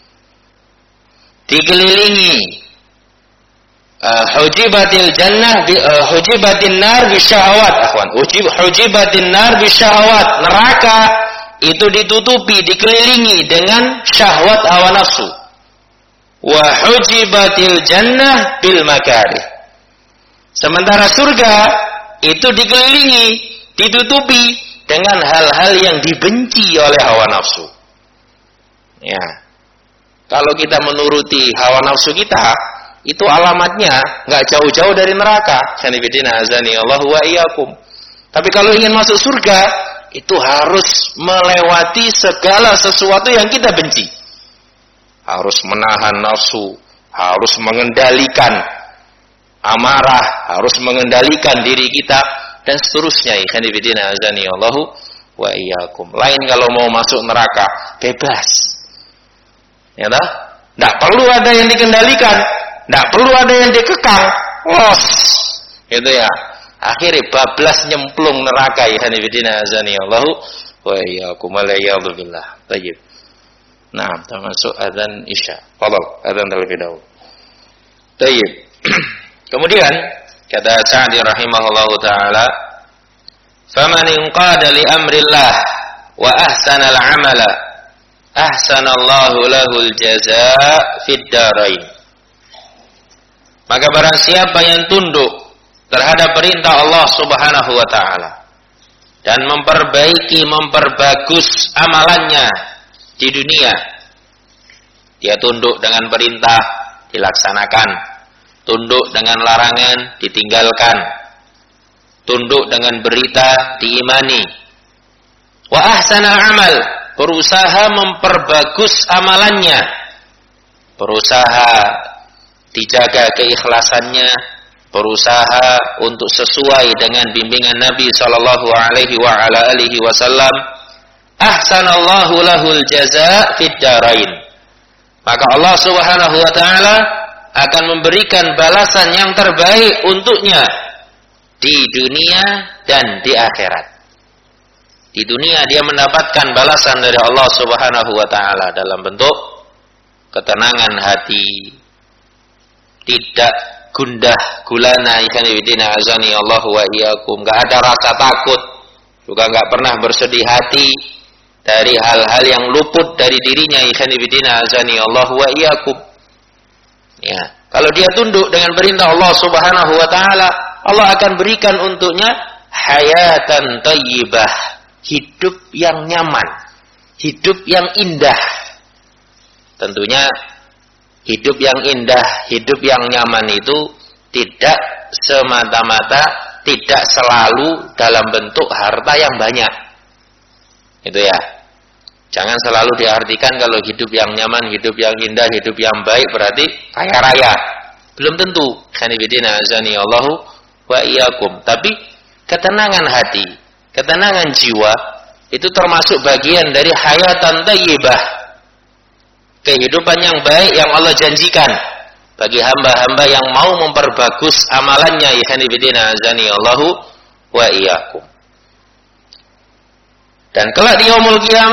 dikelilingi. Uh, hujibatil jannah bi, uh, hujibatin nar bisyahawat, akhwan. Hujib, hujibatin nar bisyahawat. Neraka itu ditutupi, dikelilingi dengan syahwat hawa nafsu. Wa hujibatil jannah bil makarih. Sementara surga itu dikelilingi, ditutupi dengan hal-hal yang dibenci oleh hawa nafsu. Ya. Kalau kita menuruti hawa nafsu kita, itu alamatnya enggak jauh-jauh dari neraka. Sanibidina azani Allah wa iyyakum. Tapi kalau ingin masuk surga, itu harus melewati segala sesuatu yang kita benci. Harus menahan nafsu, harus mengendalikan amarah, harus mengendalikan diri kita dan seterusnya. Ikhwan fillah azani Allahu wa iyyakum. Lain kalau mau masuk neraka bebas. Ya toh? Enggak perlu ada yang dikendalikan, enggak perlu ada yang dikekang. Los. Gitu ya. Akhirnya bablas nyemplung neraka. Ikhwan fillah azani Allahu wa iyyakum. Walayadu billah. Baik. Nah, termasuk azan Isya. Fadhal, azan terlebih dahulu. Baik. Kemudian kata Sa'di rahimahullahu ta'ala, faman inqada li amrillah wa ahsana al-amala ahsanallahu lahul jazaa fid darain. Maka barang siapa yang tunduk terhadap perintah Allah Subhanahu wa ta'ala dan memperbaiki, memperbagus amalannya di dunia, dia tunduk dengan perintah, dilaksanakan. Tunduk dengan larangan, ditinggalkan. Tunduk dengan berita, diimani. Wa ahsana amal, berusaha memperbagus amalannya. Berusaha dijaga keikhlasannya, berusaha untuk sesuai dengan bimbingan Nabi sallallahu alaihi wa ala alihi wasallam. Ahsanallahu lahul jazaa fid darain. Maka Allah Subhanahu wa taala akan memberikan balasan yang terbaik untuknya di dunia dan di akhirat. Di dunia dia mendapatkan balasan dari Allah Subhanahu wa taala dalam bentuk ketenangan hati, tidak gundah gulana, ikhwan fillah azani Allah wa iyyakum, enggak ada rasa takut, juga enggak pernah bersedih hati dari hal-hal yang luput dari dirinya, ikhwan fillah azani Allah wa iyyakum. Ya, kalau dia tunduk dengan perintah Allah Subhanahu wa taala, Allah akan berikan untuknya hayatan thayyibah, hidup yang nyaman, hidup yang indah. Tentunya hidup yang indah, hidup yang nyaman itu tidak semata-mata, tidak selalu dalam bentuk harta yang banyak. Itu ya. Jangan selalu diartikan kalau hidup yang nyaman, hidup yang indah, hidup yang baik berarti kaya raya. Belum tentu. Khanifidina azani Allahu wa iyyakum. Tapi ketenangan hati, ketenangan jiwa itu termasuk bagian dari hayatan thayyibah. Kehidupan yang baik yang Allah janjikan bagi hamba-hamba yang mau memperbagus amalannya. Khanifidina azani Allahu wa iyyakum. Dan kelak di yaumul qiyamah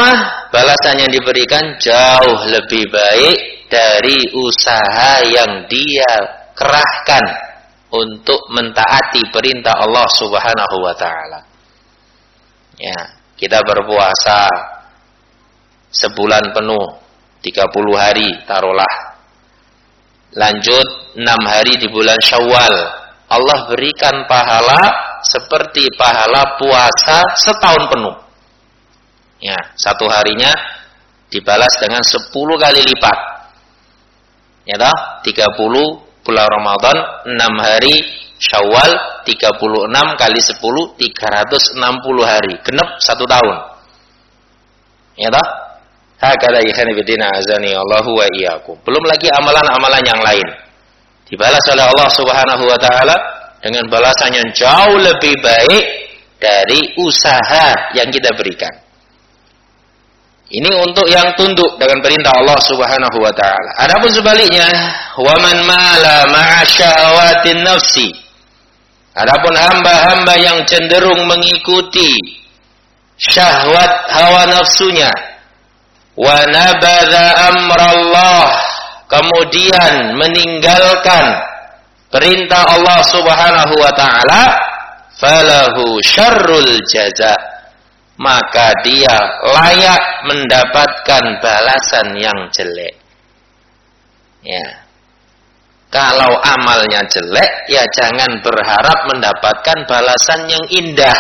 balasan yang diberikan jauh lebih baik dari usaha yang dia kerahkan untuk mentaati perintah Allah Subhanahu wa taala. Ya, kita berpuasa sebulan penuh, tiga puluh hari taruhlah. Lanjut enam hari di bulan Syawal. Allah berikan pahala seperti pahala puasa setahun penuh. Ya, satu harinya dibalas dengan sepuluh kali lipat. Ya toh, tiga puluh bulan Ramadan, enam hari Syawal, tiga puluh enam kali sepuluh, tiga ratus enam puluh hari. Genep satu tahun. Ya toh? Hakala ikhwan fillah azani Allahu wa iyyakum. Belum lagi amalan-amalan yang lain. Dibalas oleh Allah Subhanahu wa taala dengan balasan yang jauh lebih baik dari usaha yang kita berikan. Ini untuk yang tunduk dengan perintah Allah Subhanahu wa taala. Adapun sebaliknya, wa man mala ma'a syahawatin nafsi. Adapun hamba-hamba yang cenderung mengikuti syahwat hawa nafsunya, wa nabadha amrallah, kemudian meninggalkan perintah Allah Subhanahu wa taala, falahu syarrul jaza, maka dia layak mendapatkan balasan yang jelek. Ya. Kalau amalnya jelek, ya jangan berharap mendapatkan balasan yang indah.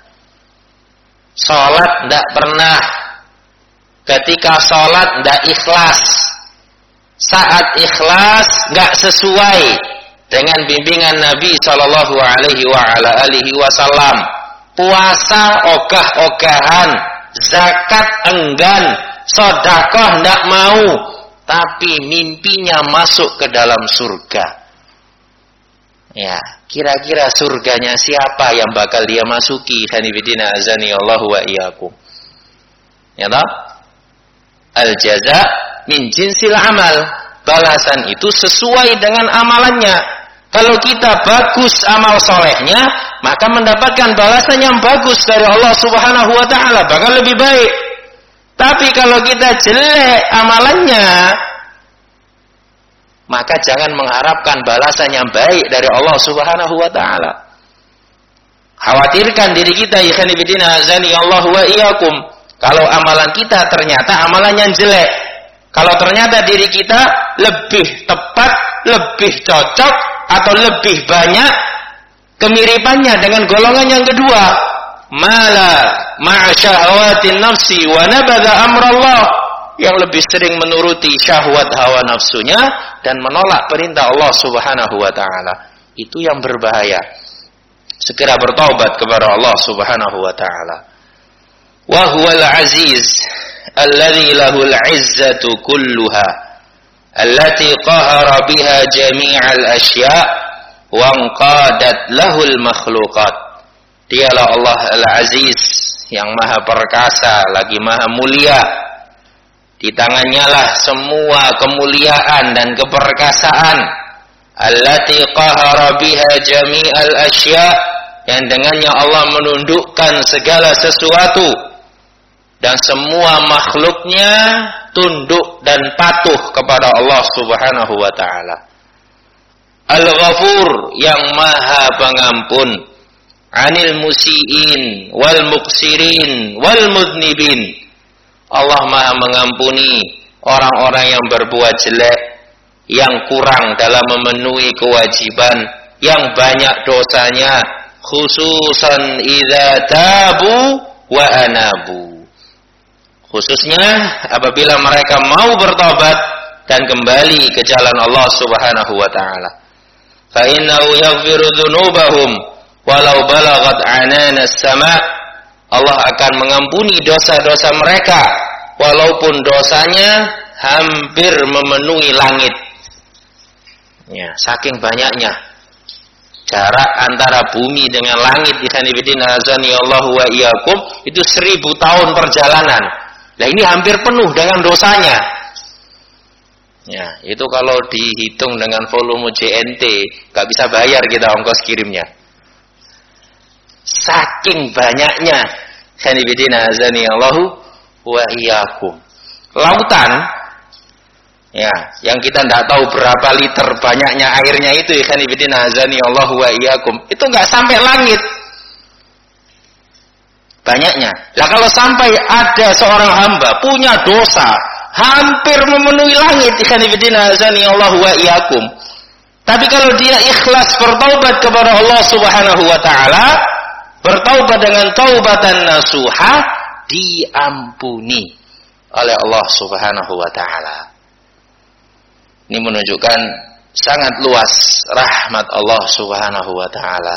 Salat tidak pernah. Ketika salat tidak ikhlas. Saat ikhlas nggak sesuai dengan bimbingan Nabi Shallallahu Alaihi Wasallam. Puasa ogah-ogahan, zakat enggan, sedekah ndak mau, tapi mimpinya masuk ke dalam surga. Ya, kira-kira surganya siapa yang bakal dia masuki? Hanifidina azani Allahu wa iyyakum. Ya toh? Al jaza min jinsil amal. Balasan itu sesuai dengan amalannya. Kalau kita bagus amal solehnya, maka mendapatkan balasan yang bagus dari Allah Subhanahu wa taala, bahkan lebih baik. Tapi kalau kita jelek amalannya, maka jangan mengharapkan balasan yang baik dari Allah Subhanahu wa taala. Khawatirkan diri kita, ya khanifidina azani Allah wa iyyakum. Kalau amalan kita ternyata amalan yang jelek. Kalau ternyata diri kita lebih tepat, lebih cocok, atau lebih banyak kemiripannya dengan golongan yang kedua, mala ma'asyahawatin nafsi wa nabadha amrallah, yang lebih sering menuruti syahwat hawa nafsunya dan menolak perintah Allah Subhanahu wa taala. Itu yang berbahaya. Segera bertaubat kepada Allah Subhanahu wa taala. Wa huwal aziz alladzi lahul izzatu kulluha allati qahara biha jami'al asya' wa anqadat lahul makhluqat. Dialah Allah Al-Aziz yang maha perkasa lagi maha mulia. Di tangannya lah semua kemuliaan dan keperkasaan. Allati qahara biha jami'al asya', yang dengannya Allah menundukkan segala sesuatu dan semua makhluknya tunduk dan patuh kepada Allah Subhanahu wa taala. Al-Ghafur, yang maha pengampun, anil musiin wal muqsirin wal mudnibin. Allah maha mengampuni orang-orang yang berbuat jelek, yang kurang dalam memenuhi kewajiban, yang banyak dosanya, khususan idza tabu wa anabu. Khususnya apabila mereka mau bertobat dan kembali ke jalan Allah Subhanahu wa taala. Fa innahu yaghfiru dzunubahum walau balaghat anana as-sama'. Allah akan mengampuni dosa-dosa mereka walaupun dosanya hampir memenuhi langit. Ya, saking banyaknya jarak antara bumi dengan langit, ikhwanifidina azani Allahu wa iyyakum, itu seribu tahun perjalanan. Nah, ini hampir penuh dengan dosanya. Ya, itu kalau dihitung dengan volume J N T, gak bisa bayar kita ongkos kirimnya. Saking banyaknya, khanibidina azani Allahu wa iyyakum. Lautan, ya, yang kita tidak tahu berapa liter banyaknya airnya itu, ikhwan fillah azani Allah wa iyyakum, itu nggak sampai langit banyaknya. Lah kalau sampai ada seorang hamba punya dosa hampir memenuhi langit, ikhwan fillah azani Allah wa iyyakum, tapi kalau dia ikhlas bertaubat kepada Allah Subhanahu wa taala, bertaubat dengan taubatan nasuha, diampuni oleh Allah Subhanahu wa taala. Ini menunjukkan sangat luas rahmat Allah Subhanahu wa taala.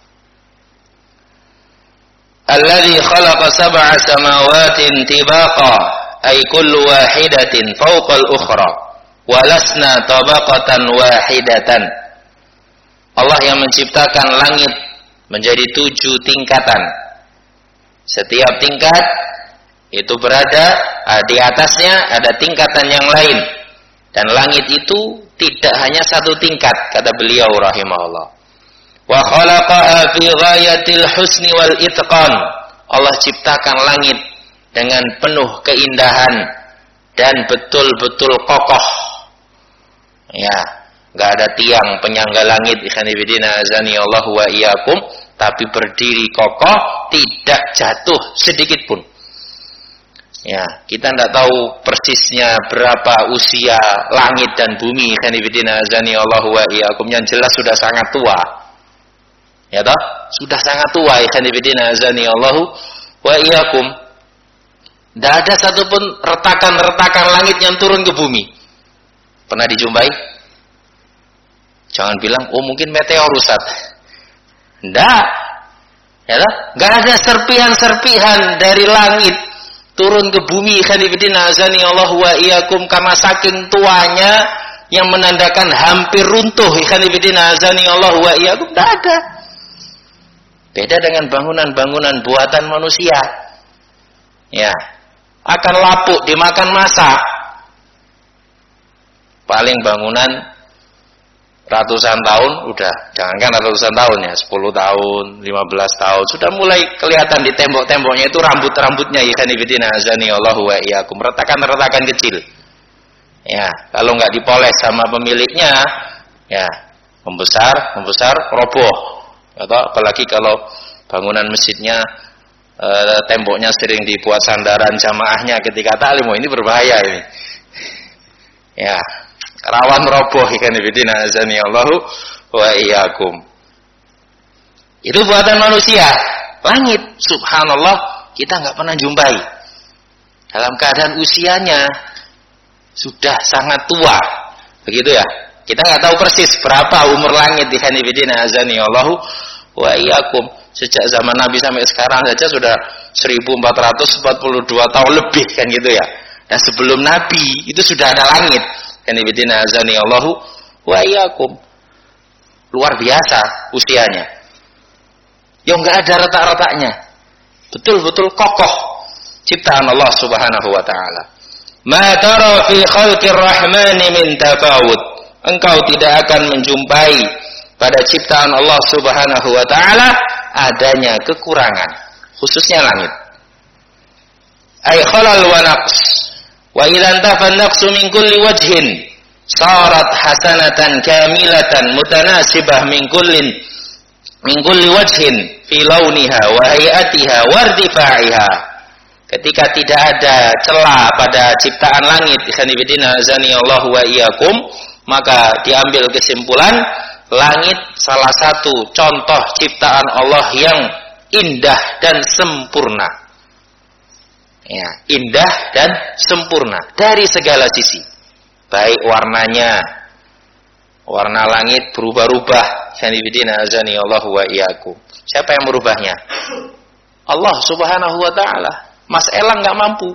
Alladzi khalaqa sab'a samawatin tibaqa, ay kullu wahidatin fawqa al-ukhra, wa lasna tabaqatan wahidatan. Allah yang menciptakan langit menjadi tujuh tingkatan. Setiap tingkat itu berada di atasnya ada tingkatan yang lain, dan langit itu tidak hanya satu tingkat, kata beliau rahimahullah. Wa khalaqaha fi ghayatil husni wal itqan. Allah ciptakan langit dengan penuh keindahan dan betul-betul kokoh. Ya, enggak ada tiang penyangga langit, ikhwan fillah azani Allah wa iyyakum, tapi berdiri kokoh, tidak jatuh sedikit pun. Ya, kita tidak tahu persisnya berapa usia langit dan bumi, ikhwan fillah azani Allah wa iyyakum, yang jelas sudah sangat tua. Ya toh? Sudah sangat tua, ikhwan fillah azani Allah wa iyyakum. Tidak ada satupun retakan-retakan langit yang turun ke bumi. Pernah dijumpai? Jangan bilang, oh mungkin meteor Ustaz. Tidak. Ya toh? Tidak ada serpihan-serpihan dari langit turun ke bumi, khalifidina azani Allah wa iyyakum, karena saking tuanya yang menandakan hampir runtuh, khalifidina azani Allah wa iyyakum. Tidak ada. Beda dengan bangunan-bangunan buatan manusia, ya, akan lapuk dimakan masa. Paling bangunan ratusan tahun udah, jangankan ratusan tahun ya, sepuluh tahun, lima belas tahun sudah mulai kelihatan di tembok-temboknya itu rambut-rambutnya, ikhwan fillah azani Allah wa iyyakum, retakan-retakan kecil. Ya, kalau nggak dipoles sama pemiliknya, ya membesar, membesar, roboh. Atau apalagi kalau bangunan masjidnya e, temboknya sering dibuat sandaran jamaahnya ketika taklim, ini berbahaya ini. Ya, rawan roboh, ikan fillah azani Allah wa iyyakum. Itu buatan manusia. Langit, subhanallah, kita nggak pernah jumpai. Dalam keadaan usianya sudah sangat tua, begitu ya. Kita nggak tahu persis berapa umur langit, ikan fillah azani Allah wa iyyakum. Sejak zaman Nabi sampai sekarang saja sudah seribu empat ratus empat puluh dua tahun lebih, kan gitu ya. Dan sebelum Nabi itu sudah ada langit. Kanibidina azani Allahu wa iyyakum. Luar biasa usianya. Yang enggak ada retak-retaknya. Betul-betul kokoh ciptaan Allah Subhanahu wa taala. Ma tara fi khalqir rahmani min tafawut. Engkau tidak akan menjumpai pada ciptaan Allah Subhanahu wa taala adanya kekurangan, khususnya langit. Ay khalal wa naqs. Wa idza intafa an-naqsu min kulli wajhin sarat hasanatan kamilatan mutanasibah min kullin min kulli wajhin fi launiha wa hayatiha wa irtifaiha. Ketika tidak ada celah pada ciptaan langit, ikhwanifidina azani Allah wa iyyakum, maka diambil kesimpulan langit salah satu contoh ciptaan Allah yang indah dan sempurna. Ya, indah dan sempurna dari segala sisi. Baik warnanya, warna langit berubah-ubah. Sanibidina azani Allah wa iyyakum. Siapa yang merubahnya? Allah Subhanahu wa taala. Mas Elang enggak mampu.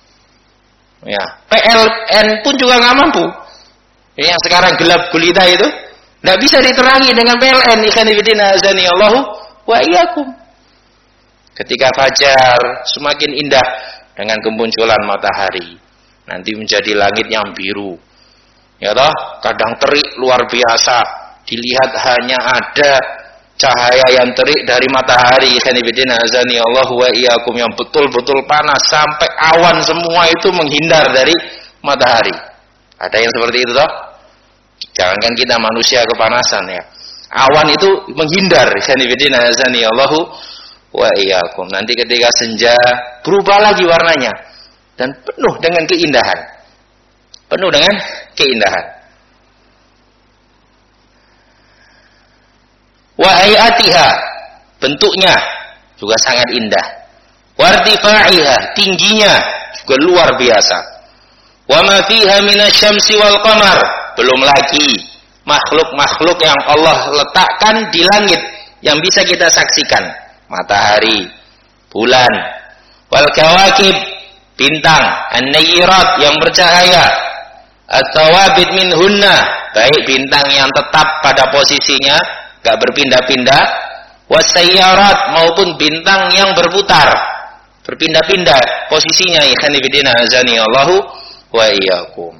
Ya, P L N pun juga enggak mampu. Ini yang sekarang gelap gulita itu enggak bisa diterangi dengan P L N. Sanibidina azani Allah wa iyyakum. Ketika fajar semakin indah dengan kemunculan matahari, nanti menjadi langit yang biru. Ya toh, kadang terik luar biasa, dilihat hanya ada cahaya yang terik dari matahari, khanifidina azani Allah wa iyyakum, yang betul-betul panas sampai awan semua itu menghindar dari matahari. Ada yang seperti itu toh? Jangankan kita manusia kepanasan ya. Awan itu menghindar, khanifidina azani Allah wa iyyakum. Nanti ketika senja berubah lagi warnanya dan penuh dengan keindahan. Penuh dengan keindahan. Wa hayatiha, bentuknya juga sangat indah. Wartifaiha, tingginya juga luar biasa. Wa ma fiha minasyamsi wal qamar, belum lagi makhluk-makhluk yang Allah letakkan di langit yang bisa kita saksikan. Matahari, bulan, wal kawakib, bintang, an-nayyirat yang bercahaya, at-tawabit minhunna, baik bintang yang tetap pada posisinya, gak berpindah-pindah, wasayyarat, maupun bintang yang berputar, berpindah-pindah posisinya, ikhwanifidina azani Allahu wa iyyakum.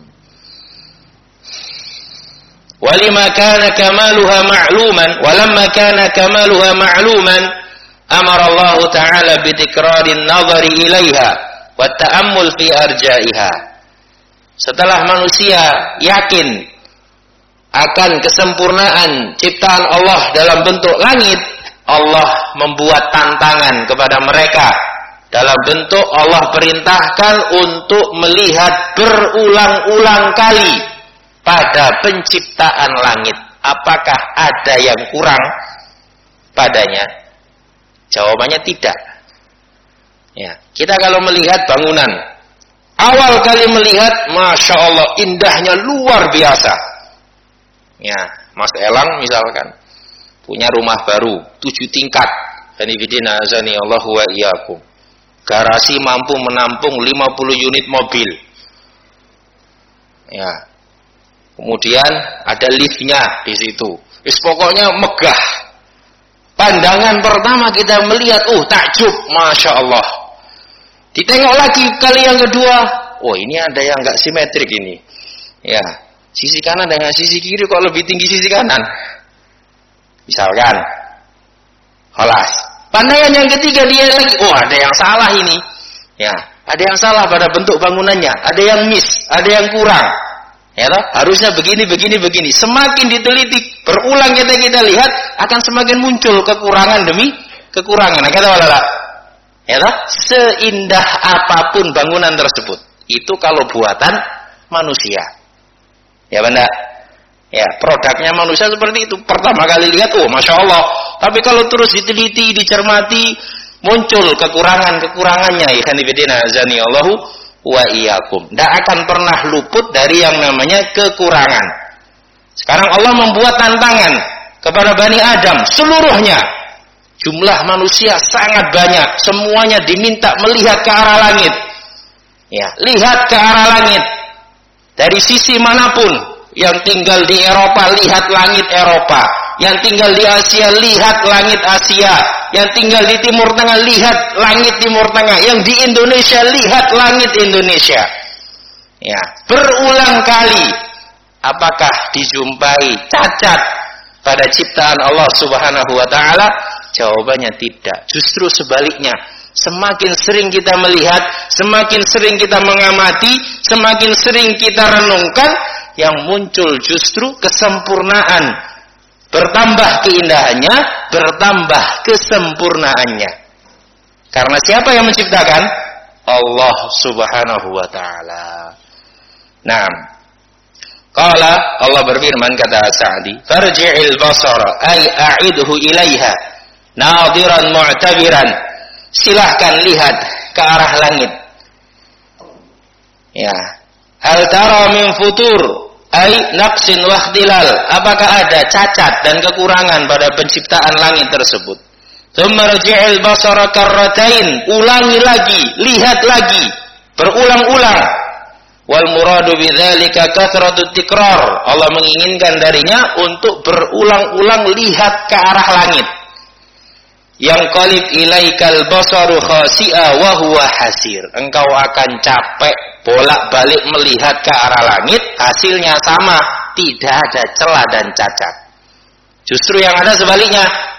Walima kana kamaluha ma'luman, walamma kana kamaluha ma'luman, amara Allah Ta'ala bitikrarin nazari ilaiha wa ta'ammul fi arja'iha. Setelah manusia yakin akan kesempurnaan ciptaan Allah dalam bentuk langit, Allah membuat tantangan kepada mereka dalam bentuk Allah perintahkan untuk melihat berulang-ulang kali pada penciptaan langit. Apakah ada yang kurang padanya? Jawabannya tidak. Ya, kita kalau melihat bangunan, awal kali melihat, masya Allah, indahnya luar biasa. Ya, Mas Elang misalkan punya rumah baru tujuh tingkat, hanifidina azani Allahu wa iyyakum. Garasi mampu menampung lima puluh unit mobil. Ya. Kemudian ada liftnya di situ. Is pokoknya megah. Pandangan pertama kita melihat, oh takjub, masya Allah. Ditengok lagi kali yang kedua, oh ini ada yang nggak simetrik ini. Ya. Sisi kanan dengan sisi kiri kok lebih tinggi sisi kanan. Misalkan. Holas. Pandangan yang ketiga dia lagi, oh ada yang salah ini. Ya, ada yang salah pada bentuk bangunannya, ada yang miss, ada yang kurang. Ya toh? Harusnya begini, begini, begini. Semakin diteliti, berulang kita kita lihat, akan semakin muncul kekurangan demi kekurangan. Kata walala. Ya toh? Seindah apapun bangunan tersebut, itu kalau buatan manusia. Ya benar. Ya, produknya manusia seperti itu. Pertama kali lihat, oh masya Allah. Tapi kalau terus diteliti, dicermati, muncul kekurangan-kekurangannya. Ikhwanifidina azani Allahu wa iyyakum. Tidak akan pernah luput dari yang namanya kekurangan. Sekarang Allah membuat tantangan kepada Bani Adam seluruhnya. Jumlah manusia sangat banyak. Semuanya diminta melihat ke arah langit. Ya, lihat ke arah langit. Dari sisi manapun. Yang tinggal di Eropa, lihat langit Eropa. Yang tinggal di Asia, lihat langit Asia. Yang tinggal di Timur Tengah, lihat langit Timur Tengah. Yang di Indonesia, lihat langit Indonesia. Ya, berulang kali. Apakah dijumpai cacat pada ciptaan Allah Subhanahu wa taala? Jawabannya tidak. Justru sebaliknya. Semakin sering kita melihat, semakin sering kita mengamati, semakin sering kita renungkan, yang muncul justru kesempurnaan. Bertambah keindahannya, bertambah kesempurnaannya. Karena siapa yang menciptakan? Allah Subhanahu wa taala. Nah, qala, Allah berfirman, kata Sa'di, farji'il basara ay a'idhu ilaiha nadiran mu'tabiran. Silahkan lihat ke arah langit. Ya. Hal tara min futur ay naqsin wa ikhtilal. Apakah ada cacat dan kekurangan pada penciptaan langit tersebut? Tsumma rji'il basara karratain. Ulangi lagi, lihat lagi, berulang-ulang. Wal muradu bidzalika kathratut tikrar. Allah menginginkan darinya untuk berulang-ulang lihat ke arah langit. Yang qalib ilaikal basaru khasi'a wa huwa hasir. Engkau akan capek bolak-balik melihat ke arah langit, hasilnya sama, tidak ada celah dan cacat. Justru yang ada sebaliknya,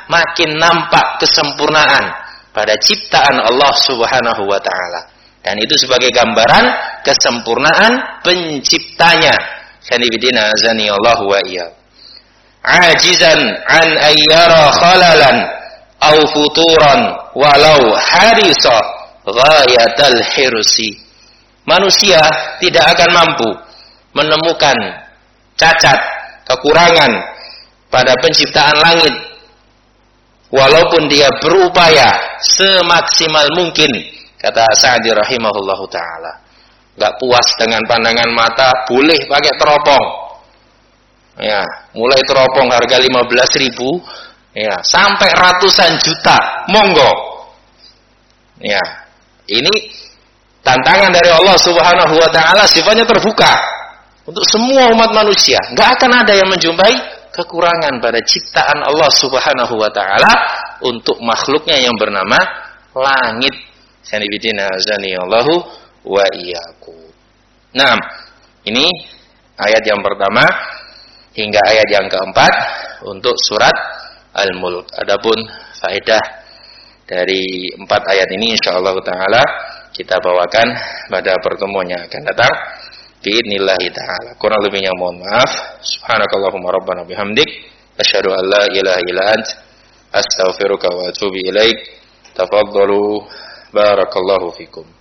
makin nampak kesempurnaan pada ciptaan Allah Subhanahu wa taala. Dan itu sebagai gambaran kesempurnaan penciptanya. Sanibidina azani Allah wa iyyakum. Ajizan an ayyara khalalan aw futuran walau harisa ghayatal hirsi. Manusia tidak akan mampu menemukan cacat, kekurangan pada penciptaan langit walaupun dia berupaya semaksimal mungkin, kata Sa'di rahimahullahu taala. Enggak puas dengan pandangan mata, boleh pakai teropong. Ya, mulai teropong harga lima belas ribu ya, sampai ratusan juta, monggo. Ya, ini tantangan dari Allah Subhanahu wa taala, sifatnya terbuka untuk semua umat manusia. Enggak akan ada yang menjumpai kekurangan pada ciptaan Allah Subhanahu wa taala untuk makhluknya yang bernama langit. Sanibidina azani Allahu wa iyyakum. Nah, ini ayat yang pertama hingga ayat yang keempat untuk surat Al-Mulk. Adapun faedah dari empat ayat ini insyaallah taala kita bawakan pada pertemuan yang akan datang biidznillah taala. Kurang lebihnya mohon maaf. Subhanakallahumma rabbana bihamdik asyhadu an la ilaha illa ant astaghfiruka wa atubu ilaik. Tafaddalu barakallahu fikum.